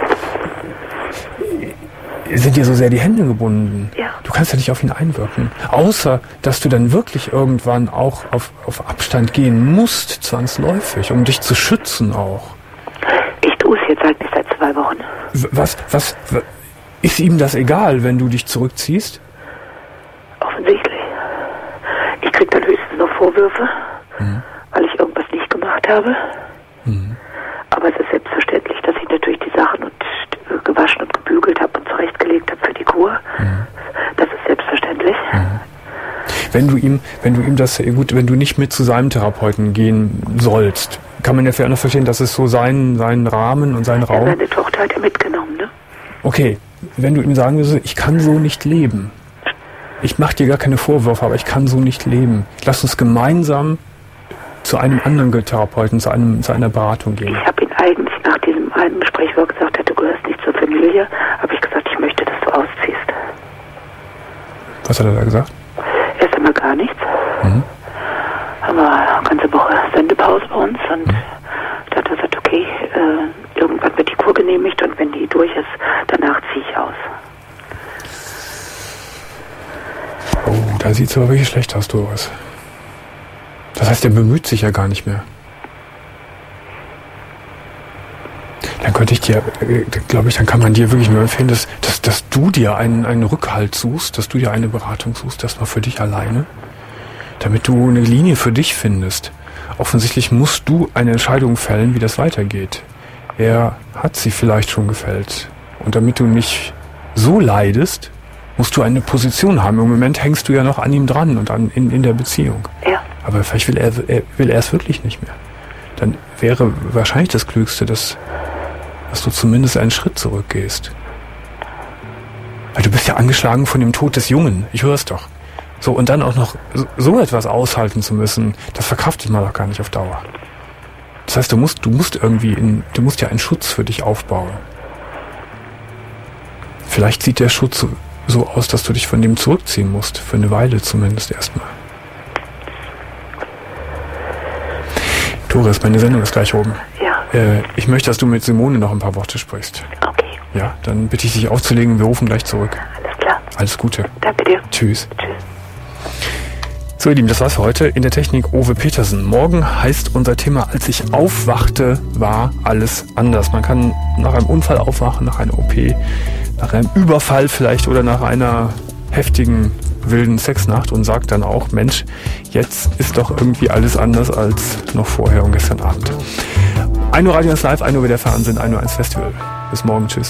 sind dir so sehr die Hände gebunden. Ja. Du kannst ja nicht auf ihn einwirken. Außer, dass du dann wirklich irgendwann auch auf, auf Abstand gehen musst, zwangsläufig, um dich zu schützen auch. Ich tue es jetzt eigentlich seit zwei Wochen. Was, was, was, ist ihm das egal, wenn du dich zurückziehst? Offensichtlich. Ich krieg dann höchstens noch Vorwürfe, mhm. weil ich irgendwas nicht gemacht habe. Mhm. Aber es ist selbstverständlich, dass ich natürlich die Sachen und gewaschen und gebügelt habe und zurechtgelegt habe für die Kur. Mhm. Das ist selbstverständlich. Mhm. Wenn du ihm, wenn du ihm das, gut, wenn du nicht mit zu seinem Therapeuten gehen sollst, kann man ja vielleicht noch verstehen, dass es so sein, seinen Rahmen und seinen Raum. Ja, seine Tochter hat er mitgenommen, ne? Okay, wenn du ihm sagen würdest, ich kann so nicht leben. Ich mache dir gar keine Vorwürfe, aber ich kann so nicht leben. Lass uns gemeinsam zu einem anderen Therapeuten, zu einem, zu einer Beratung gehen. Ich habe ihn eigentlich nach diesem einen Gespräch, wo er gesagt hat, du gehörst nicht zur Familie, habe ich gesagt, ich möchte, dass du ausziehst. Was hat er da gesagt? Erst einmal gar nichts. Mhm. Haben wir eine ganze Woche Sendepause bei uns und mhm. da hat er gesagt, okay, äh, irgendwann wird die Kur genehmigt und wenn die durch ist, danach ziehe ich aus. Oh, da sieht es aber wirklich schlecht aus, Doris. Das heißt, er bemüht sich ja gar nicht mehr. Dann könnte ich dir, glaube ich, dann kann man dir wirklich nur empfehlen, dass, dass, dass du dir einen, einen Rückhalt suchst, dass du dir eine Beratung suchst, erstmal für dich alleine, damit du eine Linie für dich findest. Offensichtlich musst du eine Entscheidung fällen, wie das weitergeht. Er hat sie vielleicht schon gefällt. Und damit du nicht so leidest, musst du eine Position haben. Im Moment hängst du ja noch an ihm dran und an, in, in der Beziehung. Ja. Aber vielleicht will er, er, will er es wirklich nicht mehr. Dann wäre wahrscheinlich das Klügste, dass, dass du zumindest einen Schritt zurückgehst. Weil du bist ja angeschlagen von dem Tod des Jungen. Ich höre es doch. So, und dann auch noch so, so etwas aushalten zu müssen, das verkraftet man doch gar nicht auf Dauer. Das heißt, du musst, du musst irgendwie, in, du musst ja einen Schutz für dich aufbauen. Vielleicht sieht der Schutz so, so aus, dass du dich von dem zurückziehen musst. Für eine Weile zumindest erstmal. Doris, meine Sendung ist gleich oben. Ja. Äh, ich möchte, dass du mit Simone noch ein paar Worte sprichst. Okay. Ja, dann bitte ich dich aufzulegen. Wir rufen gleich zurück. Alles klar. Alles Gute. Danke dir. Tschüss. Tschüss. So ihr Lieben, das war's für heute. In der Technik Owe Petersen. Morgen heißt unser Thema, als ich aufwachte, war alles anders. Man kann nach einem Unfall aufwachen, nach einer O P, nach einem Überfall vielleicht oder nach einer heftigen, wilden Sexnacht und sagt dann auch, Mensch, jetzt ist doch irgendwie alles anders als noch vorher und gestern Abend. ein Uhr Radio eins Live, ein Uhr wieder Fernsehen, ein Uhr eins Festival. Bis morgen, tschüss.